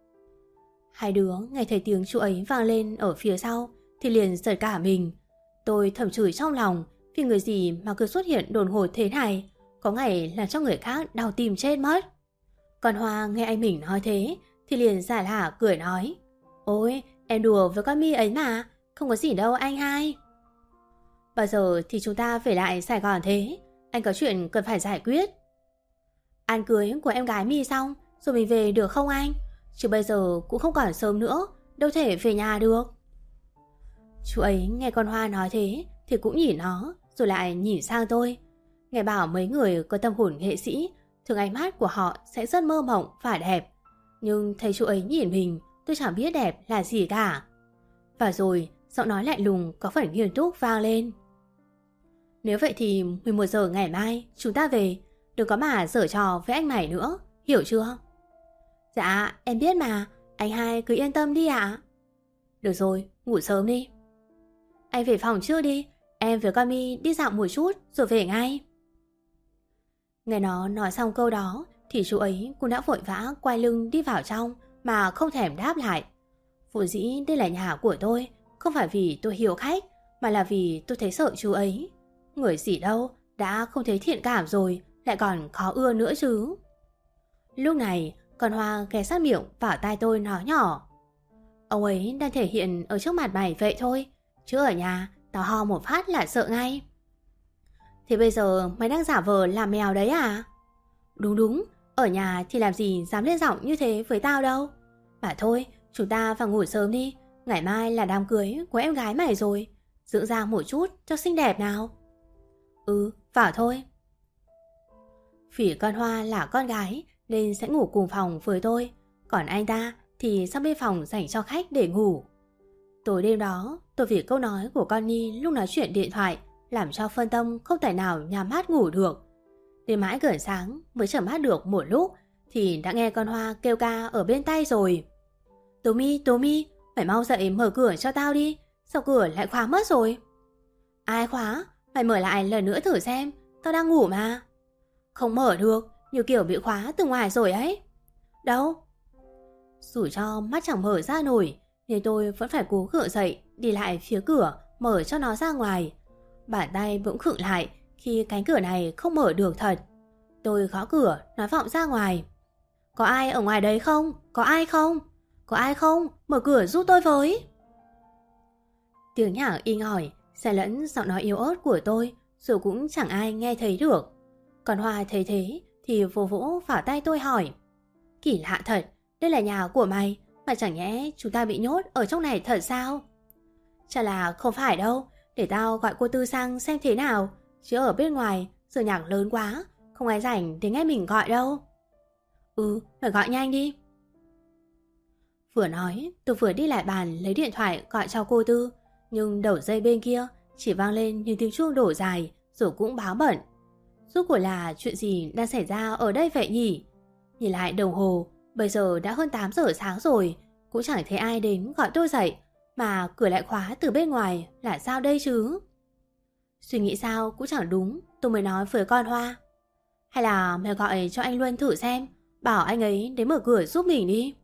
Hai đứa nghe thấy tiếng chú ấy vang lên ở phía sau thì liền giật cả mình. Tôi thầm chửi trong lòng vì người gì mà cứ xuất hiện đột ngột thế này, có ngày làm cho người khác đau tim chết mất. Còn Hoa nghe anh mình nói thế thì liền giả lả cười nói. Ôi, em đùa với con Mi ấy mà, không có gì đâu anh hai. Bao giờ thì chúng ta về lại Sài Gòn thế? Anh có chuyện cần phải giải quyết. Ăn cưới của em gái Mi xong rồi mình về được không anh? Chứ bây giờ cũng không còn sớm nữa, đâu thể về nhà được. Chú ấy nghe con Hoa nói thế thì cũng nhìn nó rồi lại nhìn sang tôi. Nghe bảo mấy người có tâm hồn nghệ sĩ thường ánh mắt của họ sẽ rất mơ mộng và đẹp. Nhưng thấy chú ấy nhìn mình, tôi chẳng biết đẹp là gì cả. Và rồi giọng nói lạnh lùng có phần nghiêm túc vang lên. Nếu vậy thì mười một giờ ngày mai chúng ta về, đừng có mà giở trò với anh mày nữa, hiểu chưa? Dạ em biết mà, anh hai cứ yên tâm đi ạ. Được rồi, ngủ sớm đi. Anh về phòng trước đi, em với con Mi đi dạo một chút rồi về ngay. Nghe nó nói xong câu đó thì chú ấy cũng đã vội vã quay lưng đi vào trong mà không thèm đáp lại. Vốn dĩ đây là nhà của tôi, không phải vì tôi hiếu khách mà là vì tôi thấy sợ chú ấy. Người gì đâu đã không thấy thiện cảm rồi lại còn khó ưa nữa chứ. Lúc này con Hoa ghé sát miệng vào tai tôi nói nhỏ. Ông ấy đang thể hiện ở trước mặt mày vậy thôi, chứ ở nhà tao ho một phát là sợ ngay. Thế bây giờ mày đang giả vờ làm mèo đấy à? Đúng đúng, ở nhà thì làm gì dám lên giọng như thế với tao đâu. Mà thôi, chúng ta vào ngủ sớm đi, ngày mai là đám cưới của em gái mày rồi, dưỡng da một chút cho xinh đẹp nào. Ừ, vào thôi. Vì con Hoa là con gái nên sẽ ngủ cùng phòng với tôi, còn anh ta thì sang bên phòng dành cho khách để ngủ. Tối đêm đó, tôi vì câu nói của con Nhi lúc nói chuyện điện thoại làm cho phân tâm không thể nào nhắm mắt ngủ được. Đến mãi gần sáng mới chợp mắt được một lúc thì đã nghe con Hoa kêu ca ở bên tay rồi. Tố Mi, Tố Mi, phải mau dậy mở cửa cho tao đi, sao cửa lại khóa mất rồi? Ai khóa? Mày mở lại lần nữa thử xem, tao đang ngủ mà. Không mở được, như kiểu bị khóa từ ngoài rồi ấy. Đâu? Dù cho mắt chẳng mở ra nổi nên tôi vẫn phải cố gượng dậy đi lại phía cửa mở cho nó ra ngoài. Bàn tay bỗng khựng lại khi cánh cửa này không mở được thật. Tôi gõ cửa nói vọng ra ngoài. Có ai ở ngoài đấy không? Có ai không? Có ai không? Mở cửa giúp tôi với. Tiếng nhảng inh ỏi xen lẫn giọng nói yếu ớt của tôi rồi cũng chẳng ai nghe thấy được. Còn Hoa thấy thế thì vỗ vỗ vào tay tôi hỏi. Kỳ lạ thật, đây là nhà của mày mà chẳng nhẽ chúng ta bị nhốt ở trong này thật sao? Chả là không phải đâu, để tao gọi cô Tư sang xem thế nào, chứ ở bên ngoài giờ nhạc lớn quá, không ai rảnh để nghe mình gọi đâu. Ừ, phải gọi nhanh đi. Vừa nói, tôi vừa đi lại bàn lấy điện thoại gọi cho cô Tư, nhưng đầu dây bên kia chỉ vang lên những tiếng chuông đổ dài rồi cũng báo bận. Rốt cuộc là chuyện gì đang xảy ra ở đây vậy nhỉ? Nhìn lại đồng hồ, bây giờ đã hơn tám giờ sáng rồi, cũng chẳng thấy ai đến gọi tôi dậy, mà cửa lại khóa từ bên ngoài là sao đây chứ? Suy nghĩ sao cũng chẳng đúng, tôi mới nói với con Hoa. Hay là mày gọi cho anh Luân thử xem, bảo anh ấy đến mở cửa giúp mình đi.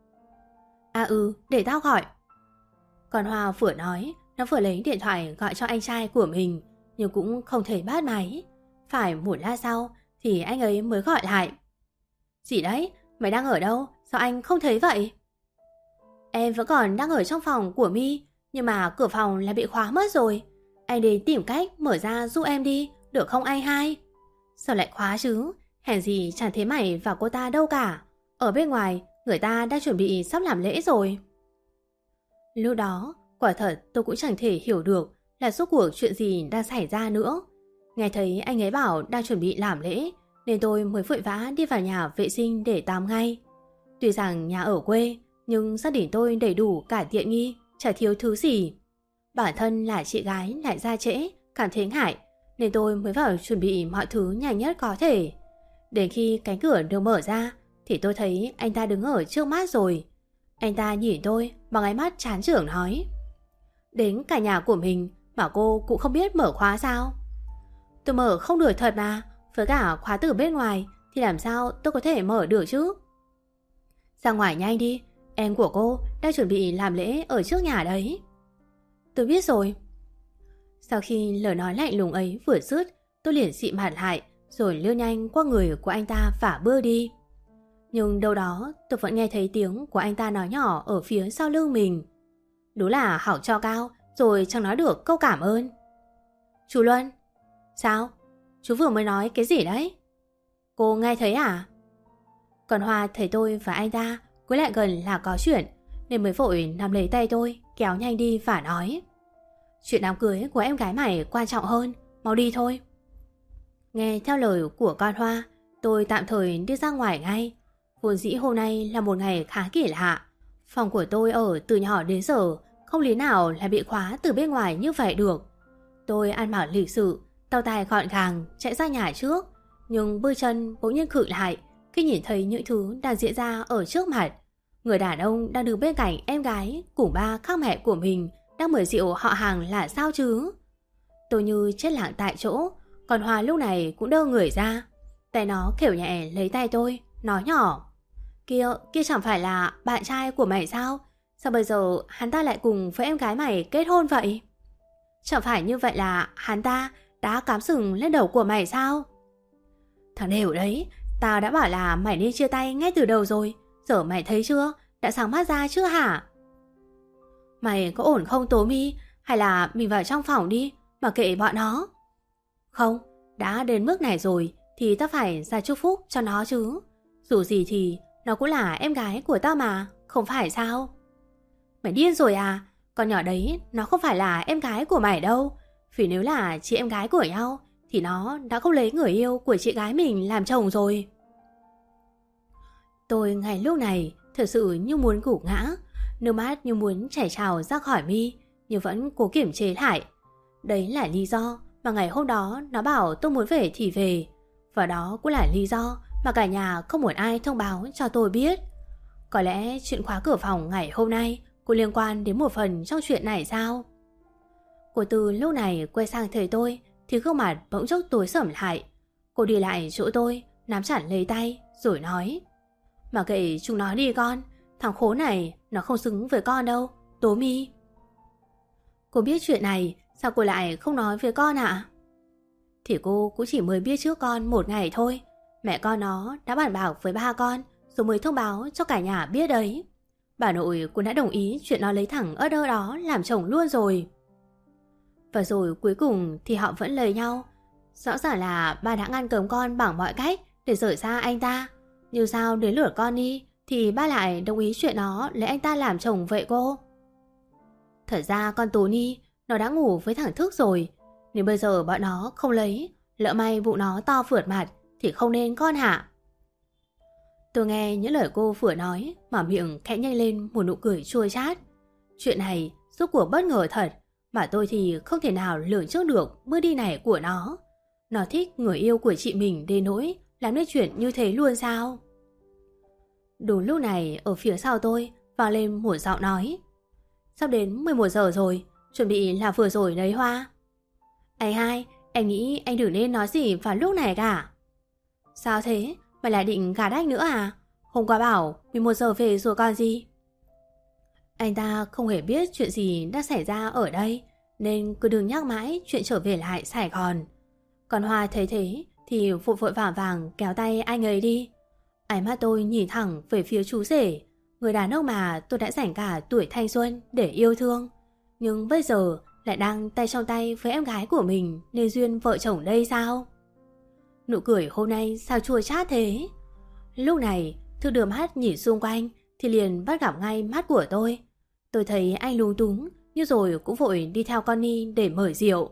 À ừ, để tao gọi. Con Hoa vừa nói, nó vừa lấy điện thoại gọi cho anh trai của mình, nhưng cũng không thể bắt máy. Phải một lát sau thì anh ấy mới gọi lại. Gì đấy, mày đang ở đâu? Sao anh không thấy vậy? Em vẫn còn đang ở trong phòng của Mi, nhưng mà cửa phòng là bị khóa mất rồi. Anh đến tìm cách mở ra giúp em đi, được không anh hai? Sao lại khóa chứ? Hèn gì chẳng thấy mày và cô ta đâu cả. Ở bên ngoài, người ta đang chuẩn bị sắp làm lễ rồi. Lúc đó, quả thật tôi cũng chẳng thể hiểu được là rốt cuộc chuyện gì đang xảy ra nữa. Nghe thấy anh ấy bảo đang chuẩn bị làm lễ, nên tôi mới vội vã đi vào nhà vệ sinh để tắm ngay. Tuy rằng nhà ở quê, nhưng gia đình tôi đầy đủ cả tiện nghi, chả thiếu thứ gì. Bản thân là chị gái lại ra trễ, cảm thấy ngại, nên tôi mới vào chuẩn bị mọi thứ nhanh nhất có thể. Đến khi cánh cửa được mở ra, thì tôi thấy anh ta đứng ở trước mắt rồi. Anh ta nhìn tôi bằng ánh mắt chán chường nói: Đến cả nhà của mình mà cô cũng không biết mở khóa sao? Tôi mở không được thật mà, với cả khóa từ bên ngoài thì làm sao tôi có thể mở được chứ? Ra ngoài nhanh đi, em của cô đang chuẩn bị làm lễ ở trước nhà đấy. Tôi biết rồi. Sau khi lời nói lạnh lùng ấy vừa dứt, tôi liền xị mặt lại rồi lướt nhanh qua người của anh ta và bước đi. Nhưng đâu đó tôi vẫn nghe thấy tiếng của anh ta nói nhỏ ở phía sau lưng mình. Đúng là hỏng cho cao rồi chẳng nói được câu cảm ơn. Chú Luân. Sao? Chú vừa mới nói cái gì đấy? Cô nghe thấy à? Còn Hoa thấy tôi và anh ta cuối lại gần là có chuyện, nên mới vội nắm lấy tay tôi kéo nhanh đi và nói: Chuyện đám cưới của em gái mày quan trọng hơn, mau đi thôi. Nghe theo lời của con Hoa, tôi tạm thời đi ra ngoài ngay. Vốn dĩ hôm nay là một ngày khá kỳ lạ. Phòng của tôi ở từ nhỏ đến giờ không lý nào lại bị khóa từ bên ngoài như vậy được. Tôi ăn mặc lịch sự, tao tài gọn gàng chạy ra nhà trước, nhưng bước chân bỗng nhiên khựng lại khi nhìn thấy những thứ đang diễn ra ở trước mặt. Người đàn ông đang đứng bên cạnh em gái cùng ba khác mẹ của mình đang mời rượu họ hàng là sao chứ? Tôi như chết lặng tại chỗ. Còn Hoa lúc này cũng đơ người ra. Tay nó khều nhẹ lấy tay tôi, nói nhỏ: Kia, kia chẳng phải là bạn trai của mày sao? Sao bây giờ hắn ta lại cùng với em gái mày kết hôn vậy? Chẳng phải như vậy là hắn ta đã cắm sừng lên đầu của mày sao? Thằng đều đấy, tao đã bảo là mày nên chia tay ngay từ đầu rồi. Giờ mày thấy chưa? Đã sáng mắt ra chưa hả? Mày có ổn không Tố My? Hay là mình vào trong phòng đi, mà kệ bọn nó? Không, đã đến mức này rồi thì tao phải ra chúc phúc cho nó chứ. Dù gì thì nó cũng là em gái của tao mà, không phải sao? Mày điên rồi à? Con nhỏ đấy nó không phải là em gái của mày đâu. Vì nếu là chị em gái của nhau thì nó đã không lấy người yêu của chị gái mình làm chồng rồi. Tôi ngay lúc này thật sự như muốn gục ngã, nước mắt như muốn chảy trào ra khỏi mi, nhưng vẫn cố kiểm chế lại. Đấy là lý do mà ngày hôm đó nó bảo tôi muốn về thì về. Và đó cũng là lý do mà cả nhà không muốn ai thông báo cho tôi biết. Có lẽ chuyện khóa cửa phòng ngày hôm nay cũng liên quan đến một phần trong chuyện này sao? Cô Tư lúc này quay sang thấy tôi thì gương mặt bỗng chốc tối sầm lại. Cô đi lại chỗ tôi, nắm chặt lấy tay rồi nói: Mà kệ chúng nó đi con, thằng khốn này nó không xứng với con đâu, Tố My. Cô biết chuyện này, sao cô lại không nói với con ạ? Thì cô cũng chỉ mới biết trước con một ngày thôi. Mẹ con nó đã bàn bạc với ba con rồi mới thông báo cho cả nhà biết đấy. Bà nội cũng đã đồng ý chuyện nó lấy thằng ớt ơ đó làm chồng luôn rồi. Và rồi cuối cùng thì họ vẫn lời nhau. Rõ ràng là ba đã ngăn cấm con bằng mọi cách để rời xa anh ta. Nhưng sao đến lượt con đi thì ba lại đồng ý chuyện nó lấy anh ta làm chồng vậy cô? Thật ra con Tony nó đã ngủ với thằng Thức rồi. Nếu bây giờ bọn nó không lấy, lỡ may vụ nó to vượt mặt thì không nên con hả? Tôi nghe những lời cô vừa nói mà miệng khẽ nhanh lên một nụ cười chua chát. Chuyện này rốt cuộc bất ngờ thật, mà tôi thì không thể nào lường trước được bước đi này của nó. Nó thích người yêu của chị mình đến nỗi làm nên chuyện như thế luôn sao? Đúng lúc này ở phía sau tôi vang lên một giọng nói: Sắp đến mười một giờ rồi, chuẩn bị là vừa rồi đấy Hoa. Anh hai, em nghĩ anh đừng nên nói gì vào lúc này cả. Sao thế? Mày lại định gạt anh nữa à? Hôm qua bảo mười một giờ về rồi còn gì? Anh ta không hề biết chuyện gì đã xảy ra ở đây, nên cứ đừng nhắc mãi chuyện trở về lại Sài Gòn. Còn Hoa thấy thế thì vội vội vàng vàng kéo tay anh ấy đi. Ánh mắt tôi nhìn thẳng về phía chú rể, người đàn ông mà tôi đã dành cả tuổi thanh xuân để yêu thương, nhưng bây giờ lại đang tay trong tay với em gái của mình nên duyên vợ chồng đây sao? Nụ cười hôm nay sao chua chát thế? Lúc này Thư đưa mắt nhìn xung quanh thì liền bắt gặp ngay mắt của tôi. Tôi thấy anh lúng túng, nhưng rồi cũng vội đi theo Connie để mời rượu.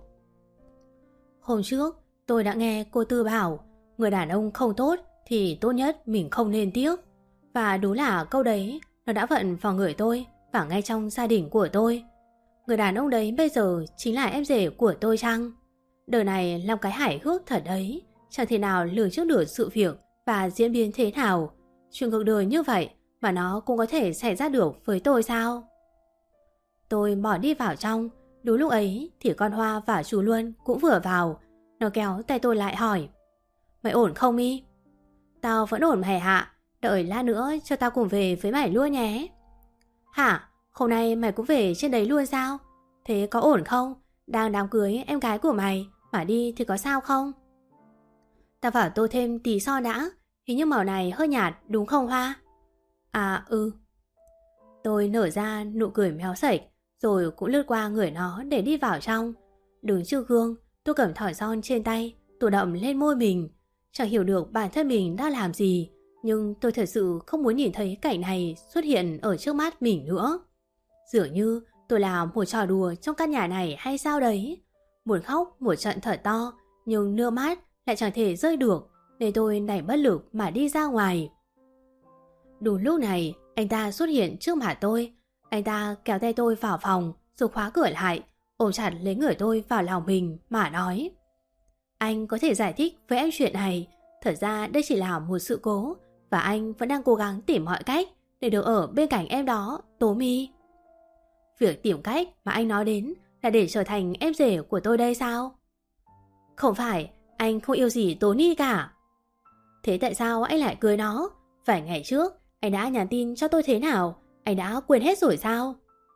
Hôm trước tôi đã nghe cô Tư bảo người đàn ông không tốt thì tốt nhất mình không nên tiếc. Và đúng là câu đấy nó đã vận vào người tôi và ngay trong gia đình của tôi. Người đàn ông đấy bây giờ chính là em rể của tôi chăng? Đời này làm cái hài hước thật đấy, chẳng thể nào lường trước được sự việc và diễn biến thế nào. Chuyện ngược đời như vậy mà nó cũng có thể xảy ra được với tôi sao? Tôi bỏ đi vào trong. Đúng lúc ấy thì con Hoa và chú Luân cũng vừa vào. Nó kéo tay tôi lại hỏi: Mày ổn không Mi? Tao vẫn ổn mày Hạ. Đợi lát nữa cho tao cùng về với mày luôn nhé. Hả? Hôm nay mày cũng về trên đấy luôn sao? Thế có ổn không? Đang đám cưới em gái của mày mà đi thì có sao không? Tao bảo tô thêm tí son đã. Hình như màu này hơi nhạt đúng không Hoa? À ừ. Tôi nở ra nụ cười méo sạch, rồi cũng lướt qua người nó để đi vào trong. Đứng trước gương, tôi cầm thỏi son trên tay tô đậm lên môi mình. Chẳng hiểu được bản thân mình đã làm gì, nhưng tôi thật sự không muốn nhìn thấy cảnh này xuất hiện ở trước mắt mình nữa. Dường như tôi là một trò đùa trong căn nhà này hay sao đấy. Muốn khóc một trận thật to, nhưng nước mắt lại chẳng thể rơi được, nên tôi đành bất lực mà đi ra ngoài. Đúng lúc này, anh ta xuất hiện trước mặt tôi. Anh ta kéo tay tôi vào phòng rồi khóa cửa lại, ôm chặt lấy người tôi vào lòng mình mà nói: Anh có thể giải thích với em chuyện này. Thật ra đây chỉ là một sự cố, và anh vẫn đang cố gắng tìm mọi cách để được ở bên cạnh em đó, Tố My. Việc tìm cách mà anh nói đến là để trở thành em rể của tôi đây sao? Không phải, anh không yêu gì Tố Ni cả. Thế tại sao anh lại cưới nó? Vài ngày trước anh đã nhắn tin cho tôi thế nào? Anh đã quên hết rồi sao?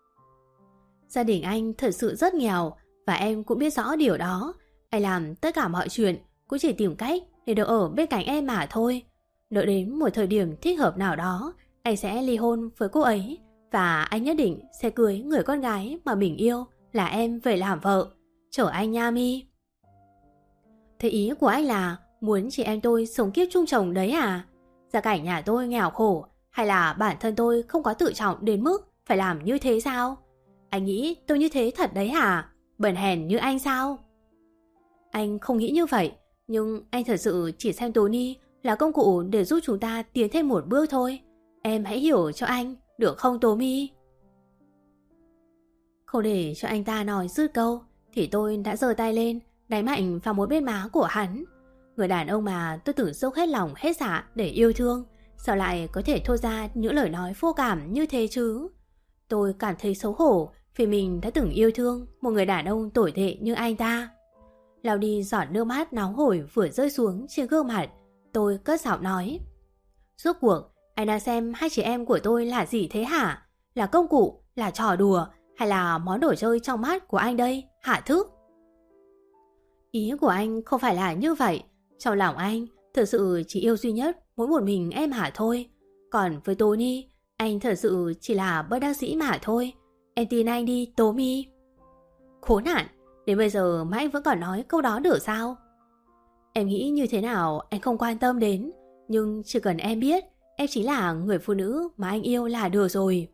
Gia đình anh thật sự rất nghèo, và em cũng biết rõ điều đó. Anh làm tất cả mọi chuyện cũng chỉ tìm cách để được ở bên cạnh em mà thôi. Đợi đến một thời điểm thích hợp nào đó, anh sẽ ly hôn với cô ấy, và anh nhất định sẽ cưới người con gái mà mình yêu là em về làm vợ. Chở anh nha Mi. Thế ý của anh là muốn chị em tôi sống kiếp chung chồng đấy à? Gia cảnh nhà tôi nghèo khổ, hay là bản thân tôi không có tự trọng đến mức phải làm như thế sao? Anh nghĩ tôi như thế thật đấy hả? Bần hèn như anh sao? Anh không nghĩ như vậy, nhưng anh thật sự chỉ xem Tony là công cụ để giúp chúng ta tiến thêm một bước thôi. Em hãy hiểu cho anh, được không Tommy? Không để cho anh ta nói dứt câu thì tôi đã giơ tay lên, đánh mạnh vào một bên má của hắn. Người đàn ông mà tôi tưởng dốc hết lòng hết dạ để yêu thương, sao lại có thể thốt ra những lời nói vô cảm như thế chứ? Tôi cảm thấy xấu hổ vì mình đã từng yêu thương một người đàn ông tồi tệ như anh ta. Lau đi giọt nước mắt nóng hổi vừa rơi xuống trên gương mặt, tôi cất giọng nói: Rốt cuộc anh đang xem hai chị em của tôi là gì thế hả? Là công cụ, là trò đùa, hay là món đồ chơi trong mắt của anh đây, hả Thức? Ý của anh không phải là như vậy. Trong lòng anh thật sự chỉ yêu duy nhất mỗi một mình em hả thôi. Còn với Tony, anh thật sự chỉ là bất đắc dĩ mà thôi. Em tin anh đi Tommy. Khốn nạn, đến bây giờ mà anh vẫn còn nói câu đó được sao? Em nghĩ như thế nào anh không quan tâm đến, nhưng chỉ cần em biết em chính là người phụ nữ mà anh yêu là được rồi.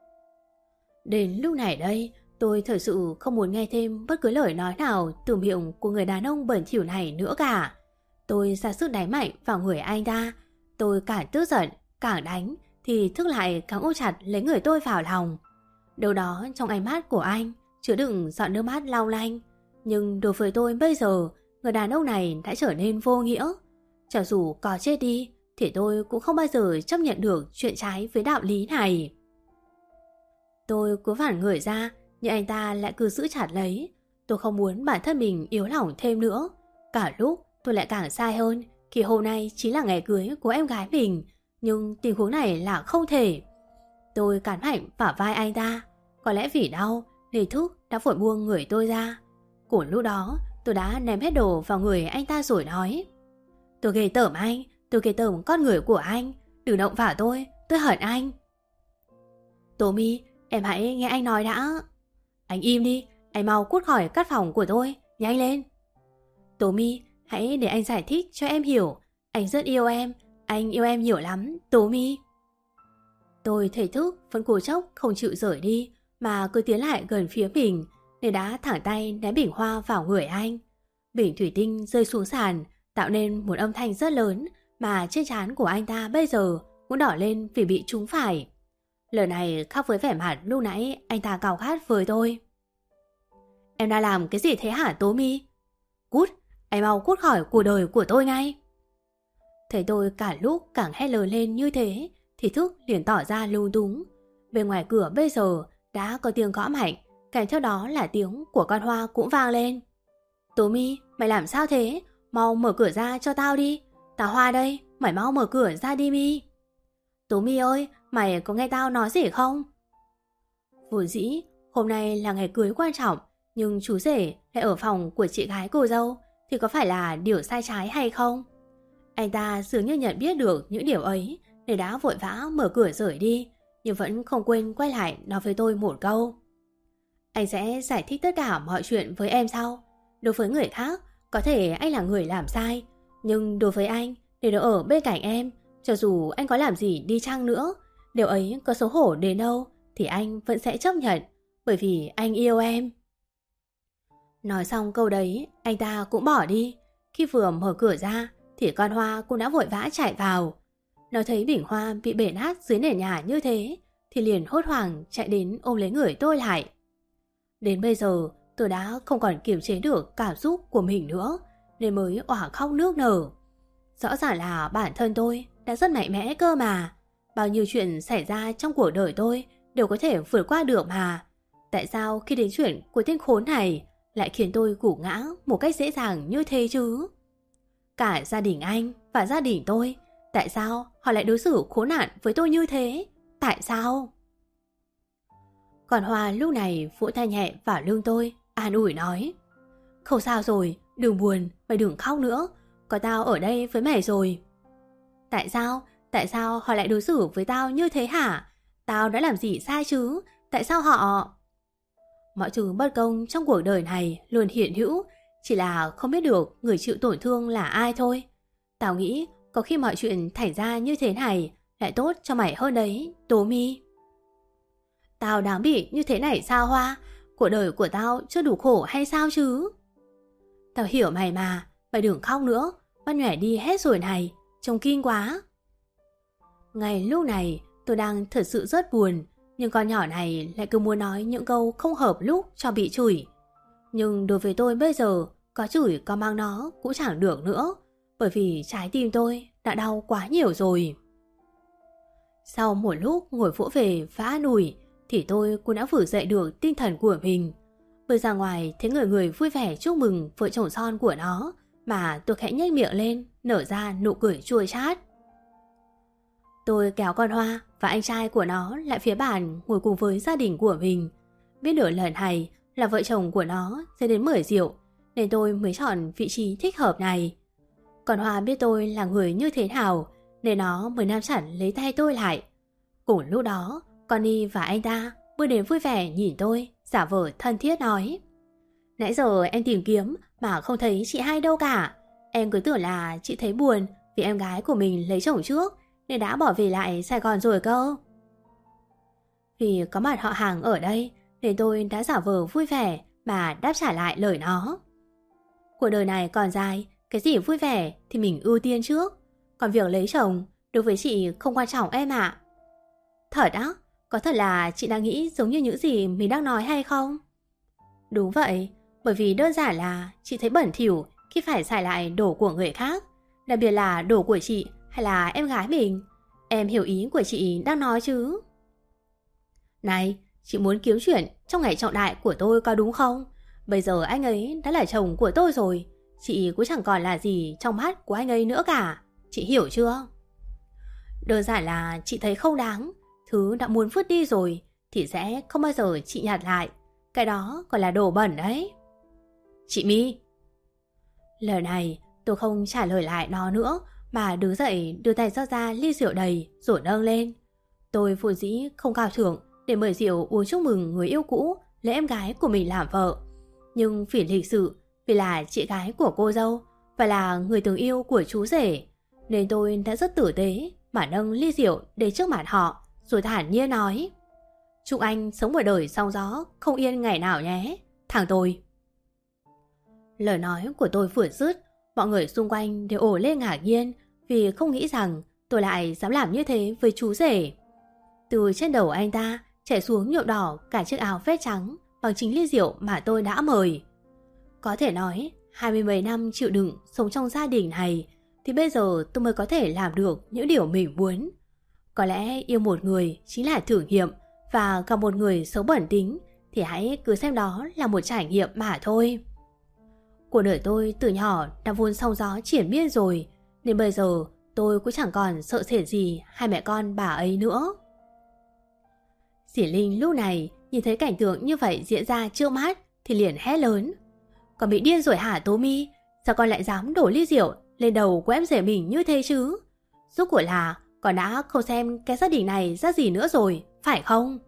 Đến lúc này đây, tôi thật sự không muốn nghe thêm bất cứ lời nói nào từ miệng của người đàn ông bẩn thỉu này nữa cả. Tôi ra sức đánh mạnh vào người anh ta. Tôi càng tức giận, càng đánh thì Thức lại càng ôm chặt lấy người tôi vào lòng. Đâu đó trong ánh mắt của anh chứa đựng giọt nước mắt long lanh. Nhưng đối với tôi bây giờ, người đàn ông này đã trở nên vô nghĩa. Cho dù có chết đi thì tôi cũng không bao giờ chấp nhận được chuyện trái với đạo lý này. Tôi cứ vản người ra, nhưng anh ta lại cứ giữ chặt lấy. Tôi không muốn bản thân mình yếu lòng thêm nữa. Cả lúc tôi lại càng sai hơn khi hôm nay chính là ngày cưới của em gái mình. Nhưng tình huống này là không thể. Tôi cắn mạnh vào vai anh ta. Có lẽ vì đau nên Thức đã vội buông người tôi ra. Cùng lúc đó tôi đã ném hết đồ vào người anh ta rồi nói: Tôi ghê tởm anh, tôi ghê tởm con người của anh. Đừng động vào tôi, tôi hận anh. Tommy, em hãy nghe anh nói đã. Anh im đi, anh mau cút khỏi căn phòng của tôi, nhanh lên. Tommy, hãy để anh giải thích cho em hiểu. Anh rất yêu em, anh yêu em nhiều lắm, Tommy. Tôi thấy Thức vẫn cố chốc không chịu rời đi, mà cứ tiến lại gần phía mình, nên đã thẳng tay ném bình hoa vào người anh. Bình thủy tinh rơi xuống sàn, tạo nên một âm thanh rất lớn, mà trên trán của anh ta bây giờ cũng đỏ lên vì bị trúng phải. Lời này khác với vẻ mặt lúc nãy anh ta cào khát với tôi. Em đã làm cái gì thế hả Tommy? Cút, anh mau cút khỏi cuộc đời của tôi ngay. Thấy tôi cả lúc càng hét lớn lên như thế thì Thức liền tỏ ra lung túng. Bên ngoài cửa bây giờ đã có tiếng gõ mạnh, kèm theo đó là tiếng của con Hoa cũng vang lên. Tố Mi, mày làm sao thế? Mau mở cửa ra cho tao đi. Tao Hoa đây, mày mau mở cửa ra đi Mi. Tố Mi ơi, mày có nghe tao nói gì không? Vốn dĩ hôm nay là ngày cưới quan trọng, nhưng chú rể lại ở phòng của chị gái cô dâu thì có phải là điều sai trái hay không? Anh ta dường như nhận biết được những điều ấy nên đã vội vã mở cửa rời đi, nhưng vẫn không quên quay lại nói với tôi một câu. Anh sẽ giải thích tất cả mọi chuyện với em sau. Đối với người khác, có thể anh là người làm sai, nhưng đối với anh, để được ở bên cạnh em, cho dù anh có làm gì đi chăng nữa, điều ấy có xấu hổ đến đâu thì anh vẫn sẽ chấp nhận, bởi vì anh yêu em. Nói xong câu đấy, anh ta cũng bỏ đi. Khi vừa mở cửa ra thì con Hoa cũng đã vội vã chạy vào. Nó thấy bình hoa bị bể nát dưới nền nhà như thế thì liền hốt hoảng chạy đến ôm lấy người tôi lại. Đến bây giờ tôi đã không còn kiềm chế được cảm xúc của mình nữa nên mới òa khóc nước nở. Rõ ràng là bản thân tôi đã rất mạnh mẽ cơ mà. Bao nhiêu chuyện xảy ra trong cuộc đời tôi đều có thể vượt qua được mà. Tại sao khi đến chuyện của tên khốn này lại khiến tôi gục ngã một cách dễ dàng như thế chứ? Cả gia đình anh và gia đình tôi, tại sao họ lại đối xử khốn nạn với tôi như thế? Tại sao? Còn Hoa lúc này vỗ tay nhẹ vào lưng tôi, an ủi nói. Không sao rồi, đừng buồn, mày đừng khóc nữa. Có tao ở đây với mày rồi. Tại sao? Tại sao họ lại đối xử với tao như thế hả? Tao đã làm gì sai chứ? Tại sao họ... Mọi thứ bất công trong cuộc đời này luôn hiện hữu, chỉ là không biết được người chịu tổn thương là ai thôi. Tao nghĩ có khi mọi chuyện thành ra như thế này lại tốt cho mày hơn đấy, Tố Mi. Tao đáng bị như thế này sao Hoa? Cuộc đời của tao chưa đủ khổ hay sao chứ? Tao hiểu mày mà, mày đừng khóc nữa, mắt nhòe đi hết rồi này, trông kinh quá. Ngay lúc này tôi đang thật sự rất buồn, nhưng con nhỏ này lại cứ muốn nói những câu không hợp lúc cho bị chửi. Nhưng đối với tôi bây giờ, có chửi có mang nó cũng chẳng được nữa, bởi vì trái tim tôi đã đau quá nhiều rồi. Sau một lúc ngồi vỗ về và an ủi, thì tôi cũng đã vực dậy được tinh thần của mình. Bước ra ngoài thấy người người vui vẻ chúc mừng vợ chồng son của nó, mà tôi khẽ nhếch miệng lên, nở ra nụ cười chua chát. Tôi kéo con Hoa và anh trai của nó lại phía bàn ngồi cùng với gia đình của mình. Biết được lần này là vợ chồng của nó sẽ đến mời rượu, nên tôi mới chọn vị trí thích hợp này. Còn Hoa biết tôi là người như thế nào, nên nó mới nắm chặt lấy tay tôi lại. Cùng lúc đó, Connie và anh ta bước đến vui vẻ nhìn tôi, giả vờ thân thiết nói. Nãy giờ em tìm kiếm mà không thấy chị hai đâu cả. Em cứ tưởng là chị thấy buồn vì em gái của mình lấy chồng trước nên đã bỏ về lại Sài Gòn rồi cơ. Vì có mặt họ hàng ở đây nên tôi đã giả vờ vui vẻ mà đáp trả lại lời nó. Cuộc đời này còn dài, cái gì vui vẻ thì mình ưu tiên trước. Còn việc lấy chồng đối với chị không quan trọng em ạ. Thật á? Có thật là chị đang nghĩ giống như những gì mình đang nói hay không? Đúng vậy, bởi vì đơn giản là chị thấy bẩn thỉu khi phải xài lại đồ của người khác, đặc biệt là đồ của chị hay là em gái mình. Em hiểu ý của chị đang nói chứ? Này, chị muốn kiếm chuyện trong ngày trọng đại của tôi có đúng không? Bây giờ anh ấy đã là chồng của tôi rồi, chị cũng chẳng còn là gì trong mắt của anh ấy nữa cả. Chị hiểu chưa? Đơn giản là chị thấy không đáng. Thứ đã muốn vứt đi rồi thì sẽ không bao giờ chị nhặt lại. Cái đó còn là đồ bẩn đấy. Chị My. Lời này tôi không trả lời lại nó nữa, mà đứng dậy đưa tay rót ra ly rượu đầy rồi nâng lên. Tôi vốn dĩ không cao thượng để mời rượu uống chúc mừng người yêu cũ lấy em gái của mình làm vợ, nhưng vì lịch sự, vì là chị gái của cô dâu và là người từng yêu của chú rể, nên tôi đã rất tử tế mà nâng ly rượu để trước mặt họ, rồi thản nhiên nói. Chúc anh sống một đời sóng gió không yên ngày nào nhé, thằng tôi. Lời nói của tôi vừa dứt, mọi người xung quanh đều ồ lên ngạc nhiên vì không nghĩ rằng tôi lại dám làm như thế với chú rể. Từ trên đầu anh ta chảy xuống nhuộm đỏ cả chiếc áo vest trắng bằng chính ly rượu mà tôi đã mời. Có thể nói hai mươi mấy năm chịu đựng sống trong gia đình này thì bây giờ tôi mới có thể làm được những điều mình muốn. Có lẽ yêu một người chính là thử nghiệm, và gặp một người xấu bẩn tính thì hãy cứ xem đó là một trải nghiệm mà thôi. Cuộc đời tôi từ nhỏ đã vốn sóng gió triển miên rồi, nên bây giờ tôi cũng chẳng còn sợ sệt gì hai mẹ con bà ấy nữa. Dì Linh lúc này nhìn thấy cảnh tượng như vậy diễn ra trước mắt thì liền hét lớn: "Con bị điên rồi hả Tố My? Sao con lại dám đổ ly rượu lên đầu của em rể mình như thế chứ? Rốt cuộc là con đã không xem cái gia đình này ra gì nữa rồi, phải không?"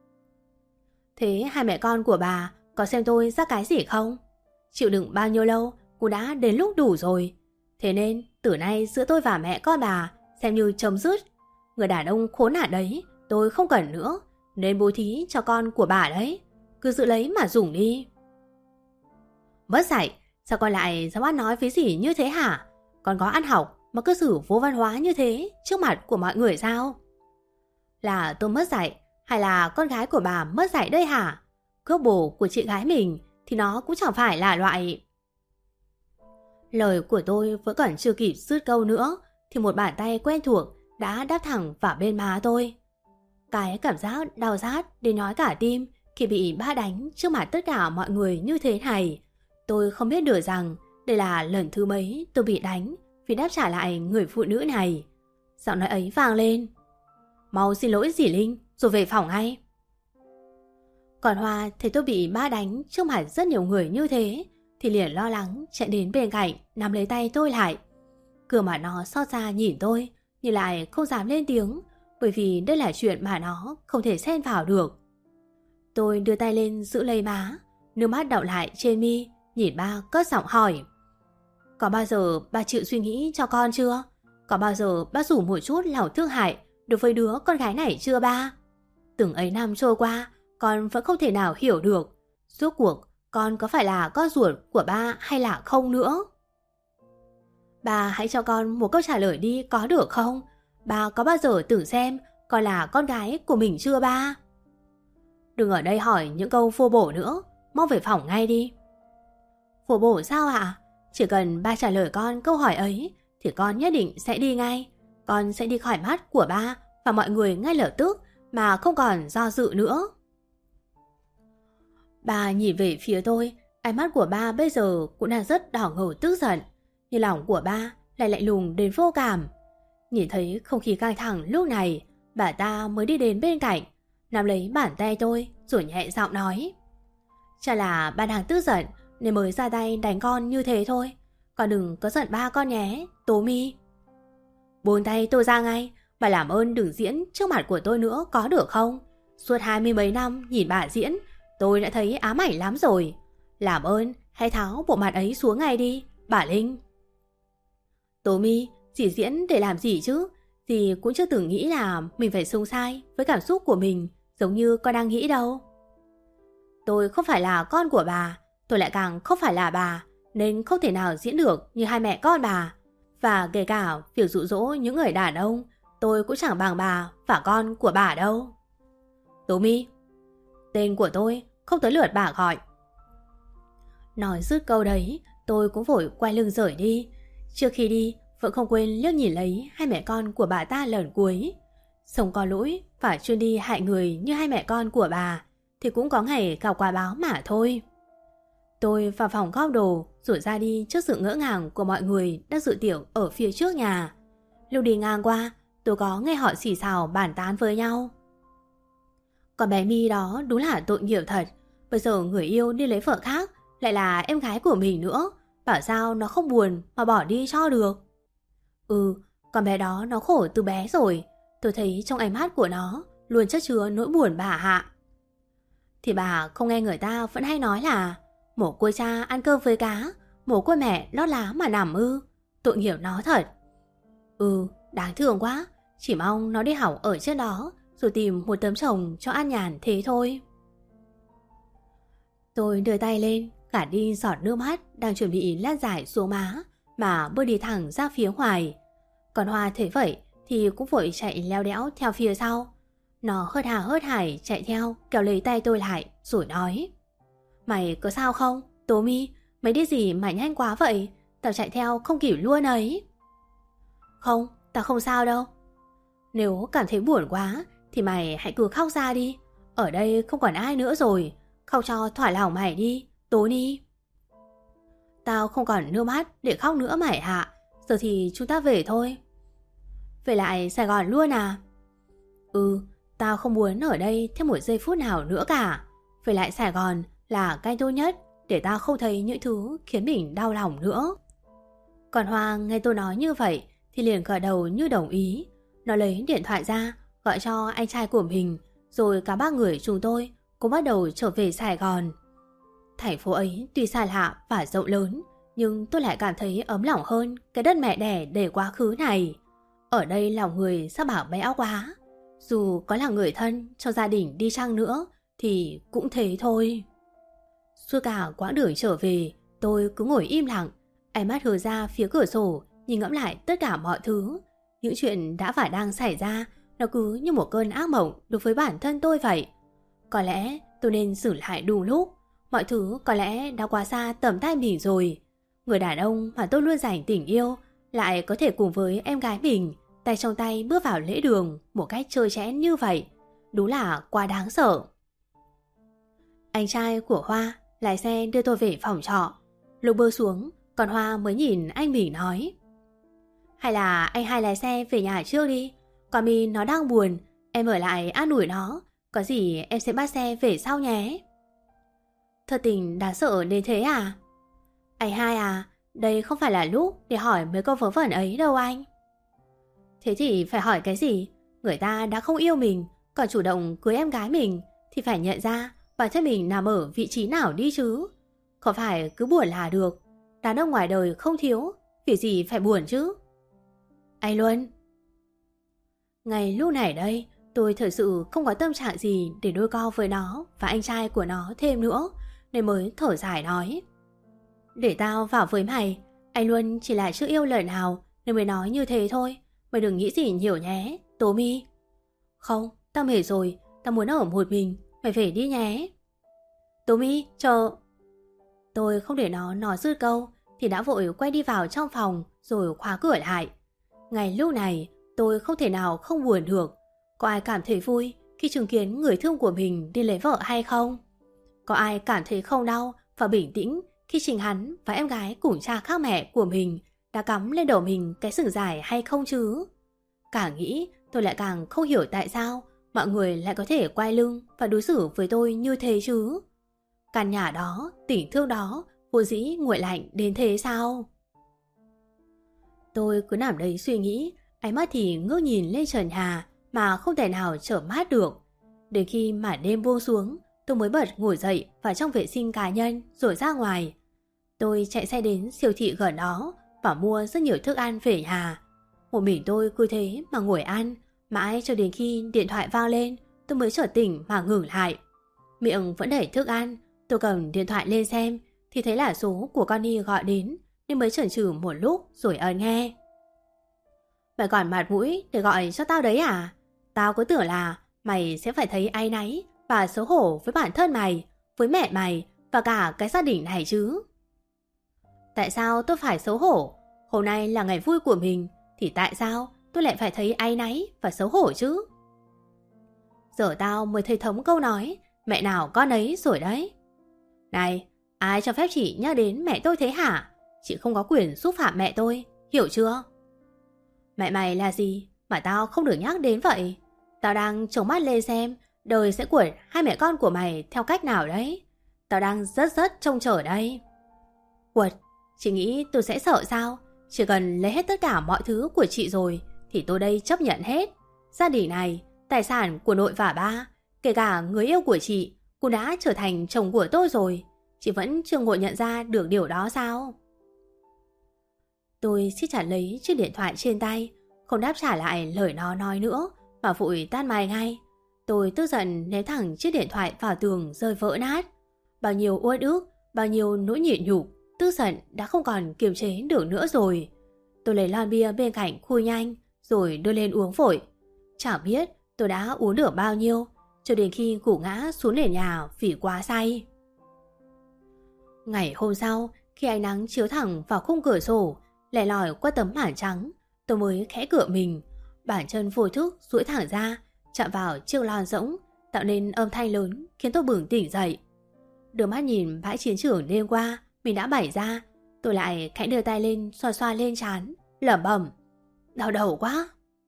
"Thế hai mẹ con của bà có xem tôi ra cái gì không? Chịu đựng bao nhiêu lâu cũng đã đến lúc đủ rồi. Thế nên từ nay giữa tôi và mẹ con bà xem như chấm dứt. Người đàn ông khốn nạn đấy tôi không cần nữa, nên bố thí cho con của bà đấy. Cứ giữ lấy mà dùng đi." "Mất dạy, sao con lại dám ăn nói với dì như thế hả? Con có ăn học mà cư xử vô văn hóa như thế trước mặt của mọi người sao?" "Là tôi mất dạy hay là con gái của bà mất dạy đây hả? Cướp bồ của chị gái mình thì nó cũng chẳng phải là loại..." Lời của tôi vẫn còn chưa kịp dứt câu nữa thì một bàn tay quen thuộc đã đáp thẳng vào bên má tôi. Cái cảm giác đau rát đến nhói cả tim khi bị ba đánh trước mặt tất cả mọi người như thế này. Tôi không biết được rằng đây là lần thứ mấy tôi bị đánh vì đáp trả lại người phụ nữ này. Giọng nói ấy vang lên: "Mau xin lỗi dì Linh rồi về phòng ngay." Còn Hoa thấy tôi bị ba đánh trước mặt rất nhiều người như thế thì liền lo lắng chạy đến bên cạnh nắm lấy tay tôi lại. Cửa mà nó xót xa nhìn tôi nhưng lại không dám lên tiếng, bởi vì đây là chuyện mà nó không thể xen vào được. Tôi đưa tay lên giữ lấy má, nước mắt đọng lại trên mi, nhìn ba cất giọng hỏi: "Có bao giờ ba chịu suy nghĩ cho con chưa? Có bao giờ ba rủ một chút lòng thương hại đối với đứa con gái này chưa ba? Từng ấy năm trôi qua, con vẫn không thể nào hiểu được rốt cuộc con có phải là con ruột của ba hay là không nữa. Ba hãy cho con một câu trả lời đi có được không? Ba có bao giờ tưởng xem con là con gái của mình chưa ba?" "Đừng ở đây hỏi những câu vô bổ nữa, mau về phòng ngay đi." "Vô bổ sao ạ? Chỉ cần ba trả lời con câu hỏi ấy thì con nhất định sẽ đi ngay. Con sẽ đi khỏi mắt của ba và mọi người ngay lập tức mà không còn do dự nữa." Ba nhìn về phía tôi, ánh mắt của ba bây giờ cũng đang rất đỏ ngầu tức giận, nhưng lòng của ba lại lạnh lùng đến vô cảm. Nhìn thấy không khí căng thẳng lúc này, bà ta mới đi đến bên cạnh, nắm lấy bàn tay tôi rồi nhẹ giọng nói: "Chắc là ba đang tức giận nên mới ra tay đánh con như thế thôi. Con đừng có giận ba con nhé, Tố My." "Buông tay tôi ra ngay, bà làm ơn đừng diễn trước mặt của tôi nữa có được không? Suốt hai mươi mấy năm nhìn bà diễn, tôi đã thấy ám ảnh lắm rồi. Làm ơn hãy tháo bộ mặt ấy xuống ngay đi, bà Linh." "Tố My, chỉ diễn để làm gì chứ? Dì cũng chưa từng nghĩ là mình phải sống sai với cảm xúc của mình giống như con đang nghĩ đâu." "Tôi không phải là con của bà, tôi lại càng không phải là bà, nên không thể nào diễn được như hai mẹ con bà. Và kể cả việc dụ dỗ những người đàn ông, tôi cũng chẳng bằng bà và con của bà đâu." "Tố My, tên của tôi không tới lượt bà gọi." Nói dứt câu đấy, tôi cũng vội quay lưng rời đi. Trước khi đi, vẫn không quên liếc nhìn lấy hai mẹ con của bà ta lần cuối. Sống có lỗi và chuyên đi hại người như hai mẹ con của bà thì cũng có ngày gặp quả báo mà thôi. Tôi vào phòng góp đồ rồi ra đi trước sự ngỡ ngàng của mọi người đang dự tiệc ở phía trước nhà. Lúc đi ngang qua, tôi có nghe họ xì xào bàn tán với nhau: "Con bé My đó đúng là tội nghiệp thật. Bây giờ người yêu đi lấy vợ khác lại là em gái của mình nữa, bảo sao nó không buồn mà bỏ đi cho được." "Ừ, con bé đó nó khổ từ bé rồi. Tôi thấy trong ánh mắt của nó luôn chất chứa nỗi buồn bà hạ." Thì bà không nghe người ta vẫn hay nói là mồ côi cha ăn cơm với cá, mồ côi mẹ lót lá mà nằm ư? Tội nghiệp nó thật. Ừ, đáng thương quá. Chỉ mong nó đi học ở trên đó rồi tìm một tấm chồng cho an nhàn thế thôi. Tôi đưa tay lên gạt đi giọt nước mắt đang chuẩn bị lan dài xuống má mà bước đi thẳng ra phía ngoài. Còn Hoa thấy vậy thì cũng vội chạy leo đẽo theo phía sau. Nó hớt hà hớt hải chạy theo kéo lấy tay tôi lại rồi nói: "Mày có sao không? Tố My, mày đi gì mà nhanh quá vậy? Tao chạy theo không kịp luôn ấy." Không, tao không sao đâu. Nếu cảm thấy buồn quá thì mày hãy cứ khóc ra đi. Ở đây không còn ai nữa rồi. Khóc cho thỏa lòng mày đi, Tony. Tao không còn nước mắt để khóc nữa mày hạ. Giờ thì chúng ta về thôi. Về lại Sài Gòn luôn à? Ừ, tao không muốn ở đây thêm một giây phút nào nữa cả. Về lại Sài Gòn là cách tốt nhất để tao không thấy những thứ khiến mình đau lòng nữa. Còn Hoa nghe tôi nói như vậy thì liền gật đầu như đồng ý. Nó lấy điện thoại ra gọi cho anh trai của mình, rồi cả ba người chúng tôi cũng bắt đầu trở về Sài Gòn. Thành phố ấy tuy xa lạ và rộng lớn, nhưng tôi lại cảm thấy ấm lòng hơn cái đất mẹ đẻ để quá khứ này. Ở đây lòng người sao bảo bẽo quá. Dù có là người thân cho gia đình đi chăng nữa thì cũng thế thôi. Suốt cả quãng đường trở về, tôi cứ ngồi im lặng, ánh mắt hướng ra phía cửa sổ, nhìn ngẫm lại tất cả mọi thứ. Những chuyện đã và đang xảy ra, nó cứ như một cơn ác mộng đối với bản thân tôi vậy. Có lẽ tôi nên xử lại đúng lúc. Mọi thứ có lẽ đã quá xa tầm tay mình rồi. Người đàn ông mà tôi luôn dành tình yêu lại có thể cùng với em gái mình tay trong tay bước vào lễ đường một cách trơ trẽn như vậy. Đúng là quá đáng sợ. Anh trai của Hoa lái xe đưa tôi về phòng trọ. Lúc bước xuống, còn Hoa mới nhìn anh mình nói: Hay là anh hai lái xe về nhà trước đi. Còn Mi nó đang buồn, em ở lại an ủi nó. Có gì em sẽ bắt xe về sau nhé. Thật tình đáng sợ đến thế à? Anh hai à, đây không phải là lúc để hỏi mấy câu vớ vẩn ấy đâu anh. Thế thì phải hỏi cái gì? Người ta đã không yêu mình, còn chủ động cưới em gái mình, thì phải nhận ra bản thân mình nằm ở vị trí nào đi chứ. Không phải cứ buồn là được. Đàn ông ngoài đời không thiếu, vì gì phải buồn chứ. Anh Luân. Ngày lúc này đây, tôi thật sự không có tâm trạng gì để đôi co với nó và anh trai của nó thêm nữa, nên mới thở dài nói: Để tao vào với mày. Anh Luân chỉ là chưa yêu lần nào nên mới nói như thế thôi. Mày đừng nghĩ gì nhiều nhé, Tố Mi. Không, tao mệt rồi. Tao muốn ở một mình. Mày về đi nhé. Tố Mi, chờ. Tôi không để nó nói dứt câu thì đã vội quay đi vào trong phòng rồi khóa cửa lại. Ngày lúc này tôi không thể nào không buồn được. Có ai cảm thấy vui khi chứng kiến người thương của mình đi lấy vợ hay không? Có ai cảm thấy không đau và bình tĩnh khi chính hắn và em gái cùng cha khác mẹ của mình đã cắm lên đầu mình cái sừng dài hay không chứ? Càng nghĩ tôi lại càng không hiểu tại sao mọi người lại có thể quay lưng và đối xử với tôi như thế chứ. Căn nhà đó, tình thương đó vô dĩ nguội lạnh đến thế sao? Tôi cứ nằm đấy suy nghĩ, ánh mắt thì ngước nhìn lên trần nhà mà không thể nào trở mắt được. Đến khi màn đêm buông xuống, tôi mới bật ngồi dậy vào trong vệ sinh cá nhân rồi ra ngoài. Tôi chạy xe đến siêu thị gần đó và mua rất nhiều thức ăn về nhà. Một mình tôi cứ thế mà ngồi ăn, mãi cho đến khi điện thoại vang lên tôi mới chợt tỉnh mà ngừng lại. Miệng vẫn đầy thức ăn, tôi cầm điện thoại lên xem thì thấy là số của Connie gọi đến, nên mới chần chừ một lúc rồi ấn nghe. Mày còn mặt mũi để gọi cho tao đấy à? Tao cứ tưởng là mày sẽ phải thấy áy náy và xấu hổ với bản thân mày, với mẹ mày và cả cái gia đình này chứ. Tại sao tôi phải xấu hổ? Hôm nay là ngày vui của mình, thì tại sao tôi lại phải thấy áy náy và xấu hổ chứ? Giờ tao mới thấy thấm câu nói mẹ nào con ấy rồi đấy. Này, ai cho phép chị nhắc đến mẹ tôi thế hả? Chị không có quyền xúc phạm mẹ tôi, hiểu chưa? Mẹ mày là gì mà tao không được nhắc đến vậy? Tao đang trông mắt lên xem đời sẽ của hai mẹ con của mày theo cách nào đấy. Tao đang rất rất trông chờ đây. Quật, chị nghĩ tôi sẽ sợ sao? Chỉ cần lấy hết tất cả mọi thứ của chị rồi thì tôi đây chấp nhận hết. Gia đình này, tài sản của nội và ba, kể cả người yêu của chị cũng đã trở thành chồng của tôi rồi. Chị vẫn chưa ngộ nhận ra được điều đó sao? Tôi siết chặt lấy chiếc điện thoại trên tay, không đáp trả lại lời nó nói nữa mà vội tắt máy ngay. Tôi tức giận ném thẳng chiếc điện thoại vào tường rơi vỡ nát. Bao nhiêu uất ức, bao nhiêu nỗi nhịn nhục, tức giận đã không còn kiềm chế được nữa rồi. Tôi lấy lon bia bên cạnh khui nhanh rồi đưa lên uống vội. Chẳng biết tôi đã uống được bao nhiêu cho đến khi gục ngã xuống nền nhà vì quá say. Ngày hôm sau, khi ánh nắng chiếu thẳng vào khung cửa sổ lẻ lỏi qua tấm màn trắng, tôi mới khẽ cựa mình, bàn chân vô thức duỗi thẳng ra, chạm vào chiếc lon rỗng, tạo nên âm thanh lớn khiến tôi bừng tỉnh dậy. Đưa mắt nhìn bãi chiến trường đêm qua mình đã bày ra, tôi lại khẽ đưa tay lên xoa xoa lên trán, lẩm bẩm: đau đầu quá.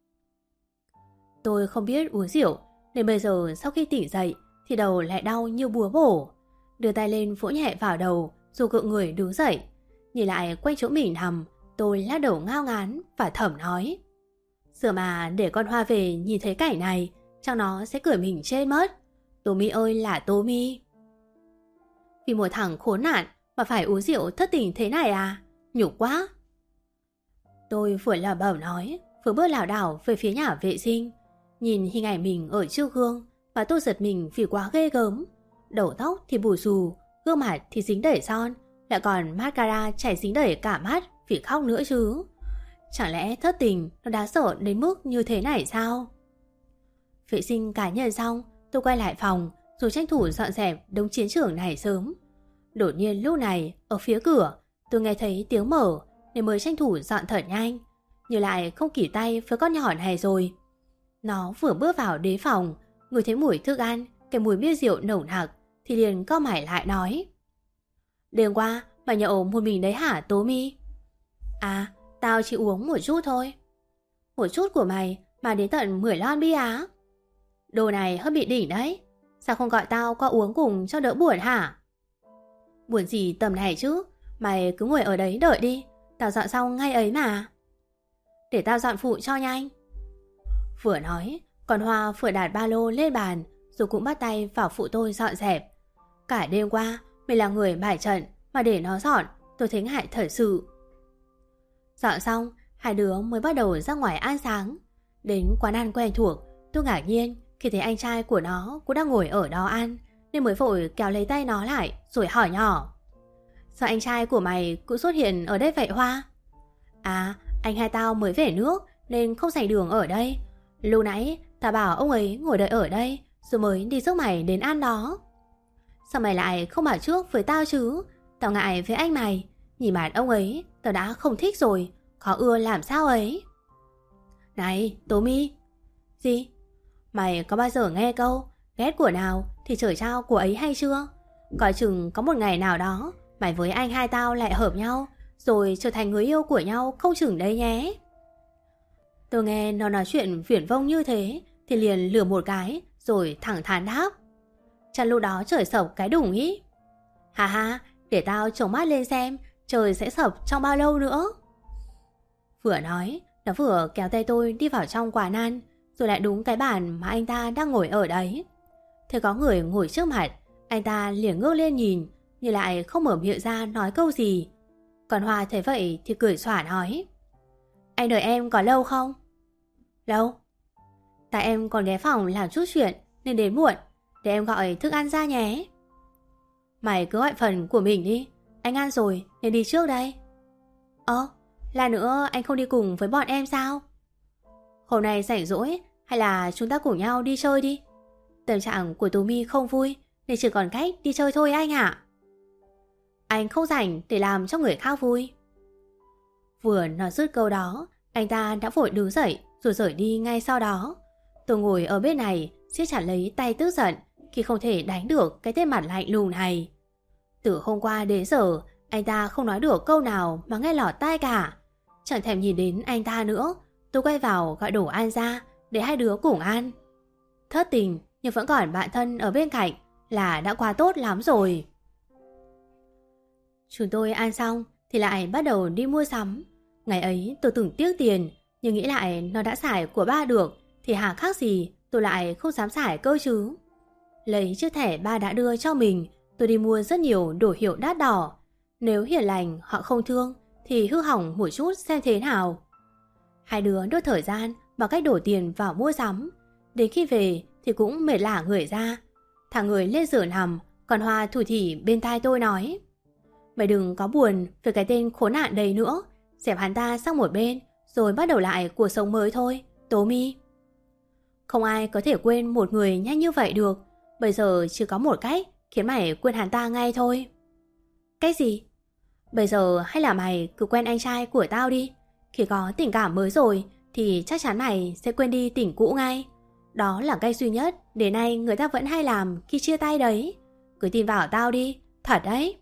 Tôi không biết uống rượu nên bây giờ sau khi tỉnh dậy thì đầu lại đau như búa bổ. Đưa tay lên vỗ nhẹ vào đầu rồi cựa người đứng dậy. Nhìn lại quanh chỗ mình nằm, tôi lắc đầu ngao ngán và thầm nói: giờ mà để con Hoa về nhìn thấy cảnh này, chắc nó sẽ cười mình chết mất. Tô Mi ơi là Tô Mi. Vì một thằng khốn nạn mà phải uống rượu thất tình thế này à? Nhục quá. Tôi vừa lẩm bẩm nói, vừa bước lảo đảo về phía nhà vệ sinh. Nhìn hình ảnh mình ở trước gương và tôi giật mình vì quá ghê gớm. Đầu tóc thì bù xù, gương mặt thì dính đầy son, lại còn mascara chảy dính đầy cả mắt vì khóc nữa chứ. Chẳng lẽ thất tình nó đáng sợ đến mức như thế này sao? Vệ sinh cá nhân xong, tôi quay lại phòng rồi tranh thủ dọn dẹp đống chiến trường này sớm. Đột nhiên lúc này ở phía cửa tôi nghe thấy tiếng mở nên mới tranh thủ dọn thật nhanh. Nhưng lại không kỷ tay với con nhỏ này rồi. Nó vừa bước vào đế phòng, ngửi thấy mùi thức ăn, cái mùi bia rượu nồng nặc thì liền cau mày lại nói: đêm qua mày nhậu một mình đấy hả Tố Mi? À, tao chỉ uống một chút thôi. Một chút của mày mà đến tận mười lon bia á? Đồ này hơi bị đỉnh đấy. Sao không gọi tao qua uống cùng cho đỡ buồn hả? Buồn gì tầm này chứ. Mày cứ ngồi ở đấy đợi đi, tao dọn xong ngay ấy mà. Để tao dọn phụ cho nhanh. Vừa nói, còn Hoa vừa đặt ba lô lên bàn rồi cũng bắt tay vào phụ tôi dọn dẹp. Cả đêm qua mình là người bài trận mà để nó dọn, tôi thấy ngại thật sự. Dọn xong, hai đứa mới bắt đầu ra ngoài ăn sáng. Đến quán ăn quen thuộc, tôi ngạc nhiên khi thấy anh trai của nó cũng đang ngồi ở đó ăn, nên mới vội kéo lấy tay nó lại rồi hỏi nhỏ: sao anh trai của mày cũng xuất hiện ở đây vậy Hoa? À, anh hai tao mới về nước nên không giành đường ở đây. Lúc nãy tao bảo ông ấy ngồi đợi ở đây rồi mới đi rước mày đến ăn đó. Sao mày lại không bảo trước với tao chứ? Tao ngại với anh mày. Nhìn mặt ông ấy tao đã không thích rồi, khó ưa làm sao ấy. Này Tố Mi. Gì? Mày có bao giờ nghe câu ghét của nào thì trời trao của ấy hay chưa? Coi chừng có một ngày nào đó mày với anh hai tao lại hợp nhau, rồi trở thành người yêu của nhau không chừng đấy nhé. Tôi nghe nó nói chuyện viển vông như thế thì liền lừa một cái rồi thẳng thắn đáp: chắc lúc đó trời sập cái đủng ý. Hà ha, để tao trông mắt lên xem trời sẽ sập trong bao lâu nữa. Vừa nói, nó vừa kéo tay tôi đi vào trong quán ăn, rồi lại đúng cái bàn mà anh ta đang ngồi ở đấy. Thế có người ngồi trước mặt, anh ta liền ngước lên nhìn, nhưng lại không mở miệng ra nói câu gì. Còn Hoa thấy vậy thì cười xòa nói: anh đợi em có lâu không? Lâu. Tại em còn ghé phòng làm chút chuyện nên đến muộn, để em gọi thức ăn ra nhé. Mày cứ gọi phần của mình đi, anh ăn rồi nên đi trước đây. Ơ, là nữa anh không đi cùng với bọn em sao? Hôm nay rảnh rỗi hay là chúng ta cùng nhau đi chơi đi. Tâm trạng của Tú Mi không vui nên chỉ còn cách đi chơi thôi anh ạ. Anh không rảnh để làm cho người khác vui. Vừa nói dứt câu đó, anh ta đã vội đứng dậy rồi rời đi ngay sau đó. Tôi ngồi ở bên này siết chặt lấy tay tức giận khi không thể đánh được cái tên mặt lạnh lùng này. Từ hôm qua đến giờ anh ta không nói được câu nào mà nghe lọt tai cả. Chẳng thèm nhìn đến anh ta nữa. Tôi quay vào gọi đồ ăn ra để hai đứa cùng ăn. Thất tình nhưng vẫn còn bạn thân ở bên cạnh là đã quá tốt lắm rồi. Chúng tôi ăn xong thì lại bắt đầu đi mua sắm. Ngày ấy tôi từng tiếc tiền, nhưng nghĩ lại nó đã xài của ba được thì hà khác gì tôi lại không dám xài cơ chứ. Lấy chiếc thẻ ba đã đưa cho mình, tôi đi mua rất nhiều đồ hiệu đắt đỏ. Nếu hiền lành họ không thương thì hư hỏng một chút xem thế nào. Hai đứa đốt thời gian bằng cách đổ tiền vào mua sắm. Đến khi về thì cũng mệt lả người ra. Thả người lên giường nằm, còn Hoa thủ thỉ bên tai tôi nói: mày đừng có buồn về cái tên khốn nạn đấy nữa. Dẹp hắn ta sang một bên rồi bắt đầu lại cuộc sống mới thôi, Tố Mi. Không ai có thể quên một người nhanh như vậy được. Bây giờ chỉ có một cách khiến mày quên hắn ta ngay thôi. Cái gì? Bây giờ hay là mày cứ quen anh trai của tao đi. Khi có tình cảm mới rồi thì chắc chắn mày sẽ quên đi tình cũ ngay. Đó là cách duy nhất đến nay người ta vẫn hay làm khi chia tay đấy. Cứ tin vào tao đi, thật đấy.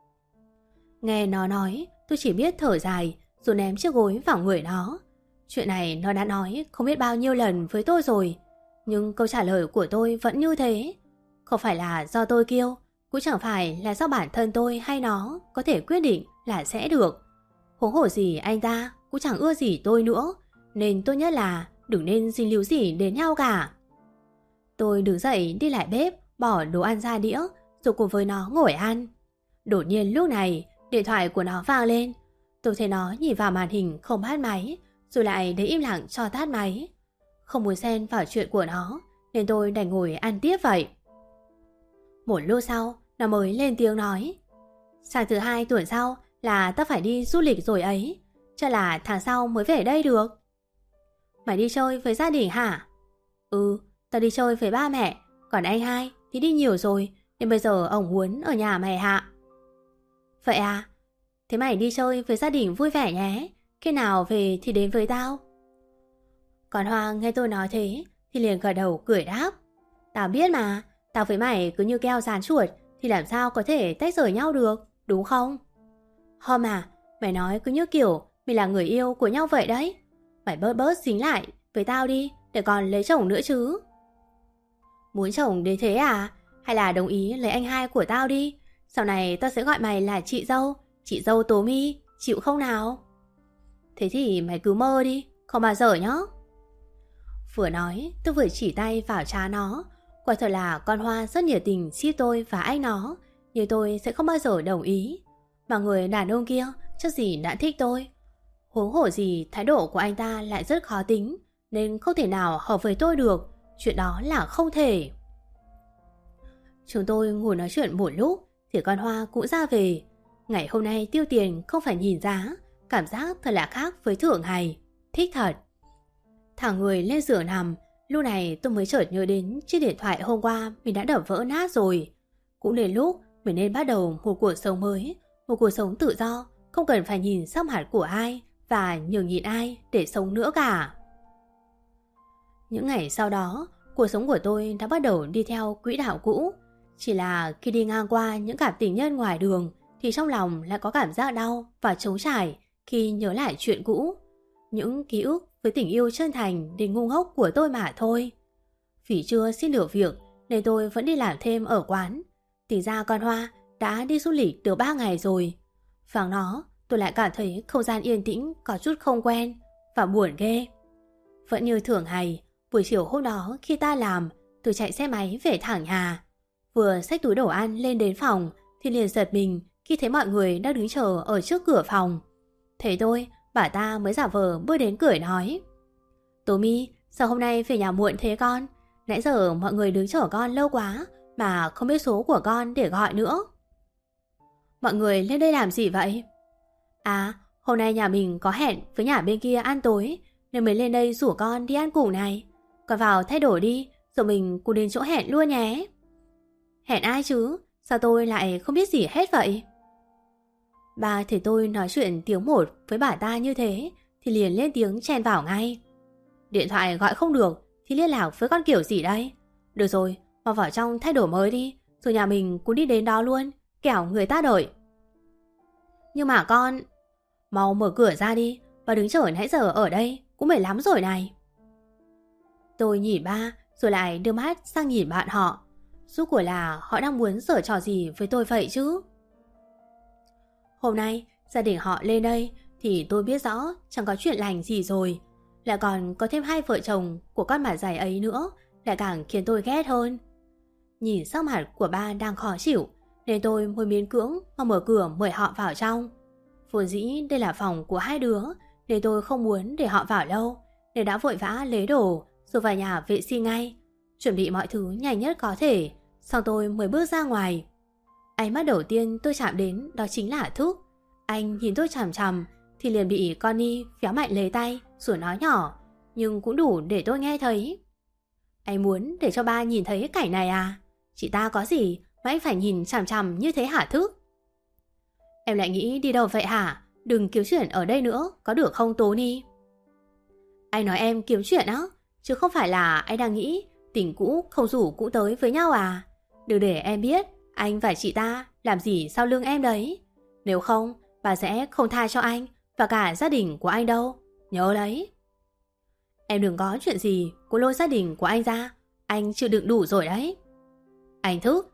Nghe nó nói, tôi chỉ biết thở dài rồi ném chiếc gối vào người nó. Chuyện này nó đã nói không biết bao nhiêu lần với tôi rồi, nhưng câu trả lời của tôi vẫn như thế. Không phải là do tôi kiêu, cũng chẳng phải là do bản thân tôi hay nó có thể quyết định là sẽ được. Huống hồ gì anh ta cũng chẳng ưa gì tôi nữa, nên tốt nhất là đừng nên dính líu gì đến nhau cả. Tôi đứng dậy đi lại bếp, bỏ đồ ăn ra đĩa, rồi cùng với nó ngồi ăn. Đột nhiên lúc này, điện thoại của nó vang lên. Tôi thấy nó nhìn vào màn hình không bắt máy, rồi lại để im lặng cho tắt máy. Không muốn xen vào chuyện của nó, nên tôi đành ngồi ăn tiếp vậy. Một lúc sau, nó mới lên tiếng nói: Sáng thứ hai tuần sau là ta phải đi du lịch rồi ấy, chắc là tháng sau mới về đây được. Mày đi chơi với gia đình hả? Ừ, tao đi chơi với ba mẹ, còn anh hai thì đi nhiều rồi, nên bây giờ ông muốn ở nhà mày hạ. Vậy à? Thế mày đi chơi với gia đình vui vẻ nhé, khi nào về thì đến với tao. Còn Hoa nghe tôi nói thế thì liền gật đầu cười đáp: Tao biết mà, tao với mày cứ như keo dán chuột thì làm sao có thể tách rời nhau được, đúng không? Hôm mà, mày nói cứ như kiểu mình là người yêu của nhau vậy đấy. Mày bớt bớt dính lại với tao đi, để còn lấy chồng nữa chứ. Muốn chồng đến thế à? Hay là đồng ý lấy anh hai của tao đi, sau này tao sẽ gọi mày là chị dâu, chị dâu Tố Mi, chịu không nào? Thế thì mày cứ mơ đi, không bao giờ nhá. Vừa nói tôi vừa chỉ tay vào trán nó. Quả thật là con Hoa rất nhiệt tình ship tôi và anh nó, nhưng tôi sẽ không bao giờ đồng ý. Mà người đàn ông kia chắc gì đã thích tôi. Huống hồ gì thái độ của anh ta lại rất khó tính, nên không thể nào hợp với tôi được. Chuyện đó là không thể. Chúng tôi ngồi nói chuyện một lúc thì con Hoa cũng ra về. Ngày hôm nay tiêu tiền không phải nhìn giá, cảm giác thật là khác với thường ngày. Thích thật. Thả người lên giường nằm, lúc này tôi mới chợt nhớ đến chiếc điện thoại hôm qua mình đã đập vỡ nát rồi. Cũng đến lúc mình nên bắt đầu một cuộc sống mới, một cuộc sống tự do, không cần phải nhìn sắc mặt của ai và nhường nhịn ai để sống nữa cả. Những ngày sau đó, cuộc sống của tôi đã bắt đầu đi theo quỹ đạo cũ. Chỉ là khi đi ngang qua những cặp tình nhân ngoài đường thì trong lòng lại có cảm giác đau và trống trải khi nhớ lại chuyện cũ. Những ký ức với tình yêu chân thành đến ngu ngốc của tôi mà thôi. Vì chưa xin được việc nên tôi vẫn đi làm thêm ở quán. Tính ra con Hoa đã đi du lịch được ba ngày rồi. Vắng nó, tôi lại cảm thấy không gian yên tĩnh có chút không quen và buồn ghê. Vẫn như thường ngày, buổi chiều hôm đó khi ta làm, tôi chạy xe máy về thẳng nhà. Vừa xách túi đồ ăn lên đến phòng thì liền giật mình khi thấy mọi người đang đứng chờ ở trước cửa phòng. Thế tôi, bà ta mới giả vờ bước đến cười nói: Tố Mi, sao hôm nay về nhà muộn thế con? Nãy giờ mọi người đứng chờ con lâu quá mà không biết số của con để gọi nữa. Mọi người lên đây làm gì vậy? À, hôm nay nhà mình có hẹn với nhà bên kia ăn tối, nên mới lên đây rủ con đi ăn cùng này. Con vào thay đổi đi, rồi mình cùng đến chỗ hẹn luôn nhé. Hẹn ai chứ? Sao tôi lại không biết gì hết vậy? Ba thấy tôi nói chuyện tiếng một với bà ta như thế thì liền lên tiếng chen vào ngay. Điện thoại gọi không được thì liên lạc với con kiểu gì đây? Được rồi, mau vào trong thay đổi mới đi, rồi nhà mình cũng đi đến đó luôn, kẻo người ta đợi. Nhưng mà con... Mau mở cửa ra đi, và đứng chờ nãy giờ ở đây cũng mệt lắm rồi này. Tôi nhìn ba rồi lại đưa mắt sang nhìn bạn họ. Rốt cuộc là họ đang muốn giở trò gì với tôi vậy chứ? Hôm nay gia đình họ lên đây thì tôi biết rõ chẳng có chuyện lành gì rồi. Lại còn có thêm hai vợ chồng của con mặt dài ấy nữa, lại càng khiến tôi ghét hơn. Nhìn sắc mặt của ba đang khó chịu nên tôi mới miễn cưỡng mà mở cửa mời họ vào trong. Vốn dĩ đây là phòng của hai đứa nên tôi không muốn để họ vào lâu, nên đã vội vã lấy đồ rồi vào nhà vệ sinh ngay, chuẩn bị mọi thứ nhanh nhất có thể. Xong tôi mới bước ra ngoài. Ánh mắt đầu tiên tôi chạm đến đó chính là Thức. Anh nhìn tôi chằm chằm thì liền bị Connie véo mạnh lấy tay rồi nói nhỏ, nhưng cũng đủ để tôi nghe thấy: Anh muốn để cho ba nhìn thấy cảnh này à? Chị ta có gì mà anh phải nhìn chằm chằm như thế hả Thức? Em lại nghĩ đi đâu vậy hả? đừng kiếm chuyện ở đây nữa, có được không Tony? Anh nói em kiếm chuyện á, chứ không phải là anh đang nghĩ tình cũ không rủ cũ tới với nhau à? Đừng để em biết anh và chị ta làm gì sau lưng em đấy. Nếu không, bà sẽ không tha cho anh và cả gia đình của anh đâu. Nhớ đấy. Em đừng có chuyện gì cô lôi gia đình của anh ra. Anh chịu đựng đủ rồi đấy. Anh thức.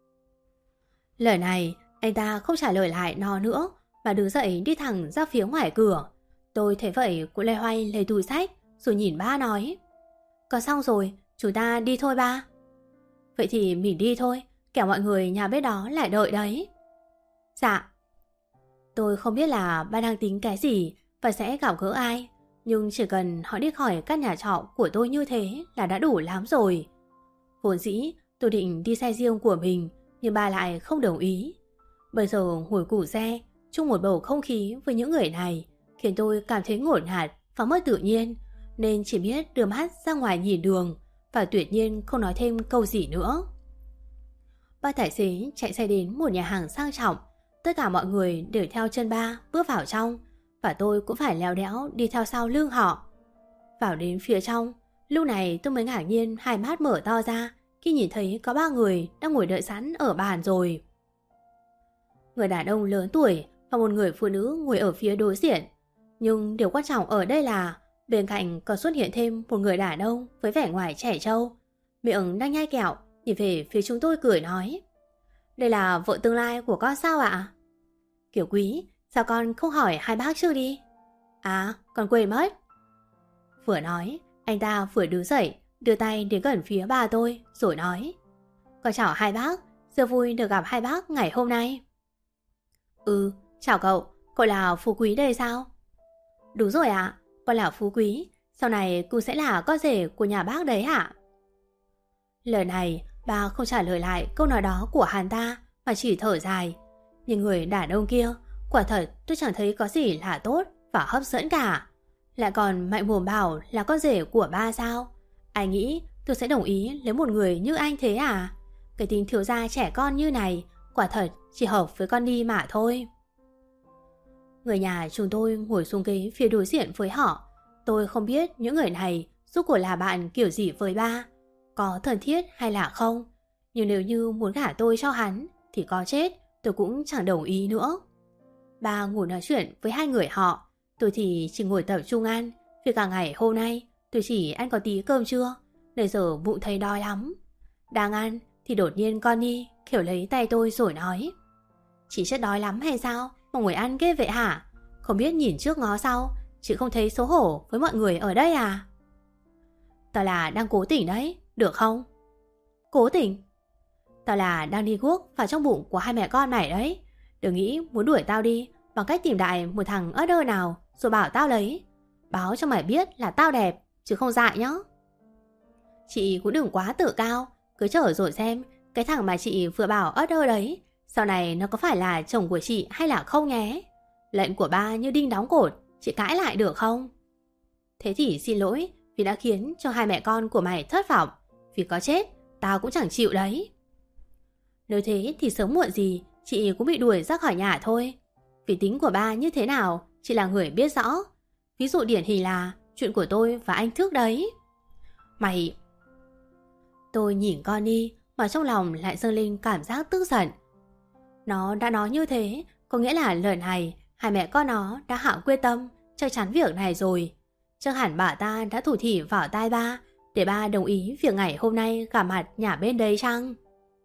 Lời này anh ta không trả lời lại nó nữa, mà đứng dậy đi thẳng ra phía ngoài cửa. Tôi thấy vậy cũng loay hoay lấy túi sách rồi nhìn ba nói: Có xong rồi, chúng ta đi thôi ba. Vậy thì mình đi thôi, kẻo mọi người nhà bếp đó lại đợi đấy. Dạ. Tôi không biết là ba đang tính cái gì và sẽ gặp gỡ ai, nhưng chỉ cần họ đi khỏi căn nhà trọ của tôi như thế là đã đủ lắm rồi. Vốn dĩ tôi định đi xe riêng của mình, nhưng ba lại không đồng ý. Bây giờ ngồi củ xe chung một bầu không khí với những người này khiến tôi cảm thấy ngổn ngạt và mất tự nhiên, nên chỉ biết đưa mắt ra ngoài nhìn đường và tuyệt nhiên không nói thêm câu gì nữa. Ba tài xế chạy xe đến một nhà hàng sang trọng. Tất cả mọi người đều theo chân ba bước vào trong, và tôi cũng phải leo đẽo đi theo sau lưng họ. Vào đến phía trong, lúc này tôi mới ngạc nhiên hai mắt mở to ra khi nhìn thấy có ba người đang ngồi đợi sẵn ở bàn rồi. Người đàn ông lớn tuổi và một người phụ nữ ngồi ở phía đối diện. Nhưng điều quan trọng ở đây là bên cạnh còn xuất hiện thêm một người đàn ông với vẻ ngoài trẻ trâu, miệng đang nhai kẹo, nhìn về phía chúng tôi cười nói: Đây là vợ tương lai của con sao ạ? Kiểu Quý, sao con không hỏi hai bác trước đi? À, con quên mất. Vừa nói, anh ta vừa đứng dậy, đưa tay đến gần phía ba tôi rồi nói: Con chào hai bác, rất vui được gặp hai bác ngày hôm nay. Ừ, chào cậu, cậu là Phú Quý đây sao? Đúng rồi ạ, con là Phú Quý, sau này cũng sẽ là con rể của nhà bác đấy hả? Lời này bà không trả lời lại câu nói đó của hắn ta, mà chỉ thở dài. Nhưng người đàn ông kia, quả thật tôi chẳng thấy có gì là tốt và hấp dẫn cả. Lại còn mạnh mồm bảo là con rể của ba sao? Anh nghĩ tôi sẽ đồng ý lấy một người như anh thế à? Cái tính thiếu gia trẻ con như này quả thật chỉ hợp với con đi mà thôi. Người nhà chúng tôi ngồi xuống ghế phía đối diện với họ. Tôi không biết những người này rốt cuộc là bạn kiểu gì với ba, có thân thiết hay là không. Nhưng nếu như muốn gả tôi cho hắn thì có chết tôi cũng chẳng đồng ý nữa. Ba ngồi nói chuyện với hai người họ, tôi thì chỉ ngồi tập trung ăn. Vì cả ngày hôm nay tôi chỉ ăn có tí cơm trưa, để giờ bụng thấy đói lắm. Đang ăn thì đột nhiên Connie kiểu lấy tay tôi rồi nói: Chị chết đói lắm hay sao mà ngồi ăn ghê vậy hả? Không biết nhìn trước ngó sau, chị không thấy xấu hổ với mọi người ở đây à? Tao là đang cố tình đấy, được không? Cố tình? Tao là đang đi guốc vào trong bụng của hai mẹ con mày đấy. Đừng nghĩ muốn đuổi tao đi bằng cách tìm đại một thằng ớt đơ nào rồi bảo tao lấy. Báo cho mày biết là tao đẹp chứ không dại nhá. Chị cũng đừng quá tự cao, cứ chờ rồi xem cái thằng mà chị vừa bảo ớt đơ đấy sau này nó có phải là chồng của chị hay là không nhé. Lệnh của ba như đinh đóng cột, chị cãi lại được không? Thế thì xin lỗi vì đã khiến cho hai mẹ con của mày thất vọng. Vì có chết tao cũng chẳng chịu đấy. Nếu thế thì sớm muộn gì chị cũng bị đuổi ra khỏi nhà thôi. Vì tính của ba như thế nào chị là người biết rõ. Ví dụ điển hình là chuyện của tôi và anh Thức đấy. Mày... Tôi nhìn Connie mà trong lòng lại dâng lên cảm giác tức giận. Nó đã nói như thế, có nghĩa là lần này hai mẹ con nó đã hạ quyết tâm chắc chắn việc này rồi. Chắc hẳn bà ta đã thủ thỉ vào tai ba để ba đồng ý việc ngày hôm nay gặp mặt nhà bên đấy chăng?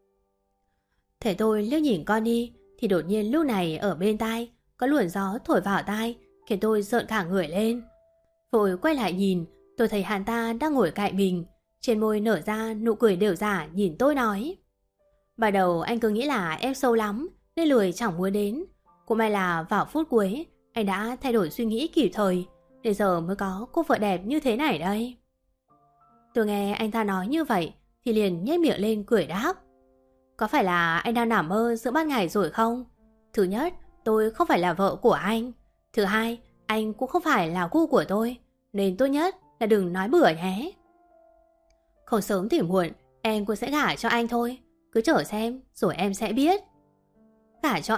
Thế tôi liếc nhìn Connie thì đột nhiên lúc này ở bên tai có luồng gió thổi vào tai khiến tôi rợn cả người lên. Vội quay lại nhìn, tôi thấy hắn ta đang ngồi cạnh mình, trên môi nở ra nụ cười đều giả nhìn tôi nói: Ban đầu anh cứ nghĩ là em xấu lắm nên lười chẳng muốn đến. Cũng may là vào phút cuối anh đã thay đổi suy nghĩ kịp thời, để giờ mới có cô vợ đẹp như thế này đây. Tôi nghe anh ta nói như vậy thì liền nhếch miệng lên cười đáp: Có phải là anh đang nằm mơ giữa ban ngày rồi không? Thứ nhất, tôi không phải là vợ của anh. Thứ hai, anh cũng không phải là gu của tôi, nên tốt nhất là đừng nói bừa nhé. Không sớm thì muộn em cũng sẽ gả cho anh thôi. Cứ chờ xem rồi em sẽ biết. Gả cho anh?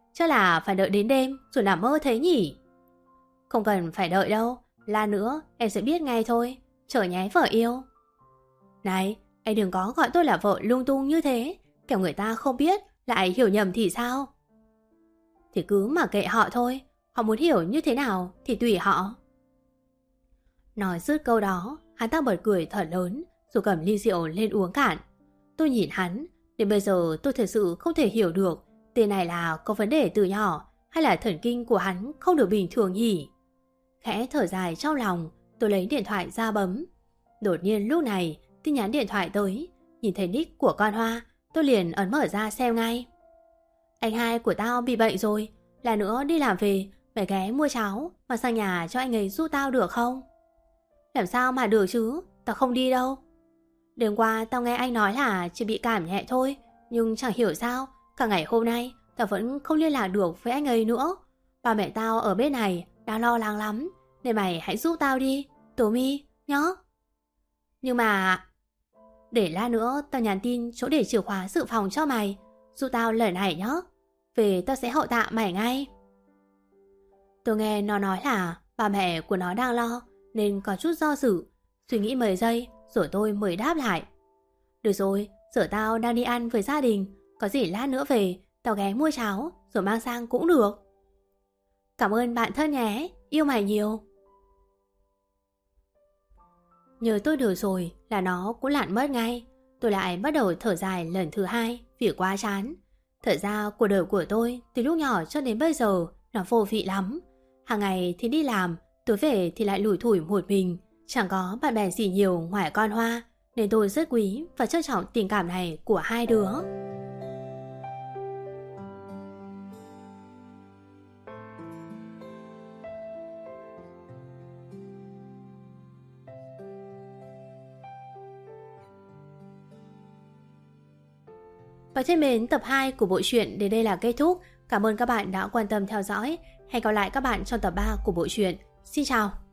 Chắc là phải đợi đến đêm rồi nằm mơ thấy nhỉ? Không cần phải đợi đâu, lát nữa em sẽ biết ngay thôi. Chờ nhé vợ yêu. Này, anh đừng có gọi tôi là vợ lung tung như thế, kẻo người ta không biết lại hiểu nhầm thì sao? Thì cứ mà kệ họ thôi, họ muốn hiểu như thế nào thì tùy họ. Nói dứt câu đó, hắn ta bật cười thật lớn rồi cầm ly rượu lên uống cạn. Tôi nhìn hắn, đến bây giờ tôi thật sự không thể hiểu được tên này là có vấn đề từ nhỏ hay là thần kinh của hắn không được bình thường nhỉ. Khẽ thở dài trong lòng, tôi lấy điện thoại ra bấm. Đột nhiên lúc này tin nhắn điện thoại tới, nhìn thấy nick của con Hoa, tôi liền ấn mở ra xem ngay. Anh hai của tao bị bệnh rồi, là nữa đi làm về phải ghé mua cháo mà sang nhà cho anh ấy giúp tao được không? Làm sao mà được chứ, tao không đi đâu. Đêm qua tao nghe anh nói là chỉ bị cảm nhẹ thôi, nhưng chẳng hiểu sao cả ngày hôm nay tao vẫn không liên lạc được với anh ấy nữa. Ba mẹ tao ở bên này đang lo lắng lắm, nên mày hãy giúp tao đi, Tố Mi nhá. Nhưng mà... Để lát nữa tao nhắn tin chỗ để chìa khóa dự phòng cho mày, giúp tao lần này nhá. Về tao sẽ hậu tạ mày ngay. Tôi nghe nó nói là ba mẹ của nó đang lo, nên có chút do dự. Suy nghĩ mấy giây rồi tôi mới đáp lại. Được rồi, giờ tao đang đi ăn với gia đình, có gì lát nữa về tao ghé mua cháo rồi mang sang cũng được. Cảm ơn bạn thân nhé, yêu mày nhiều. Nhớ tôi được rồi là nó cũng lặn mất ngay. Tôi lại bắt đầu thở dài lần thứ hai vì quá chán. Thật ra cuộc đời của tôi từ lúc nhỏ cho đến bây giờ nó vô vị lắm. Hàng ngày thì đi làm, tối về thì lại lủi thủi một mình, chẳng có bạn bè gì nhiều ngoài con Hoa, nên tôi rất quý và trân trọng tình cảm này của hai đứa. Và trên mến, tập hai của bộ truyện đến đây là kết thúc. Cảm ơn các bạn đã quan tâm theo dõi. Hẹn gặp lại các bạn trong tập ba của bộ truyện. Xin chào!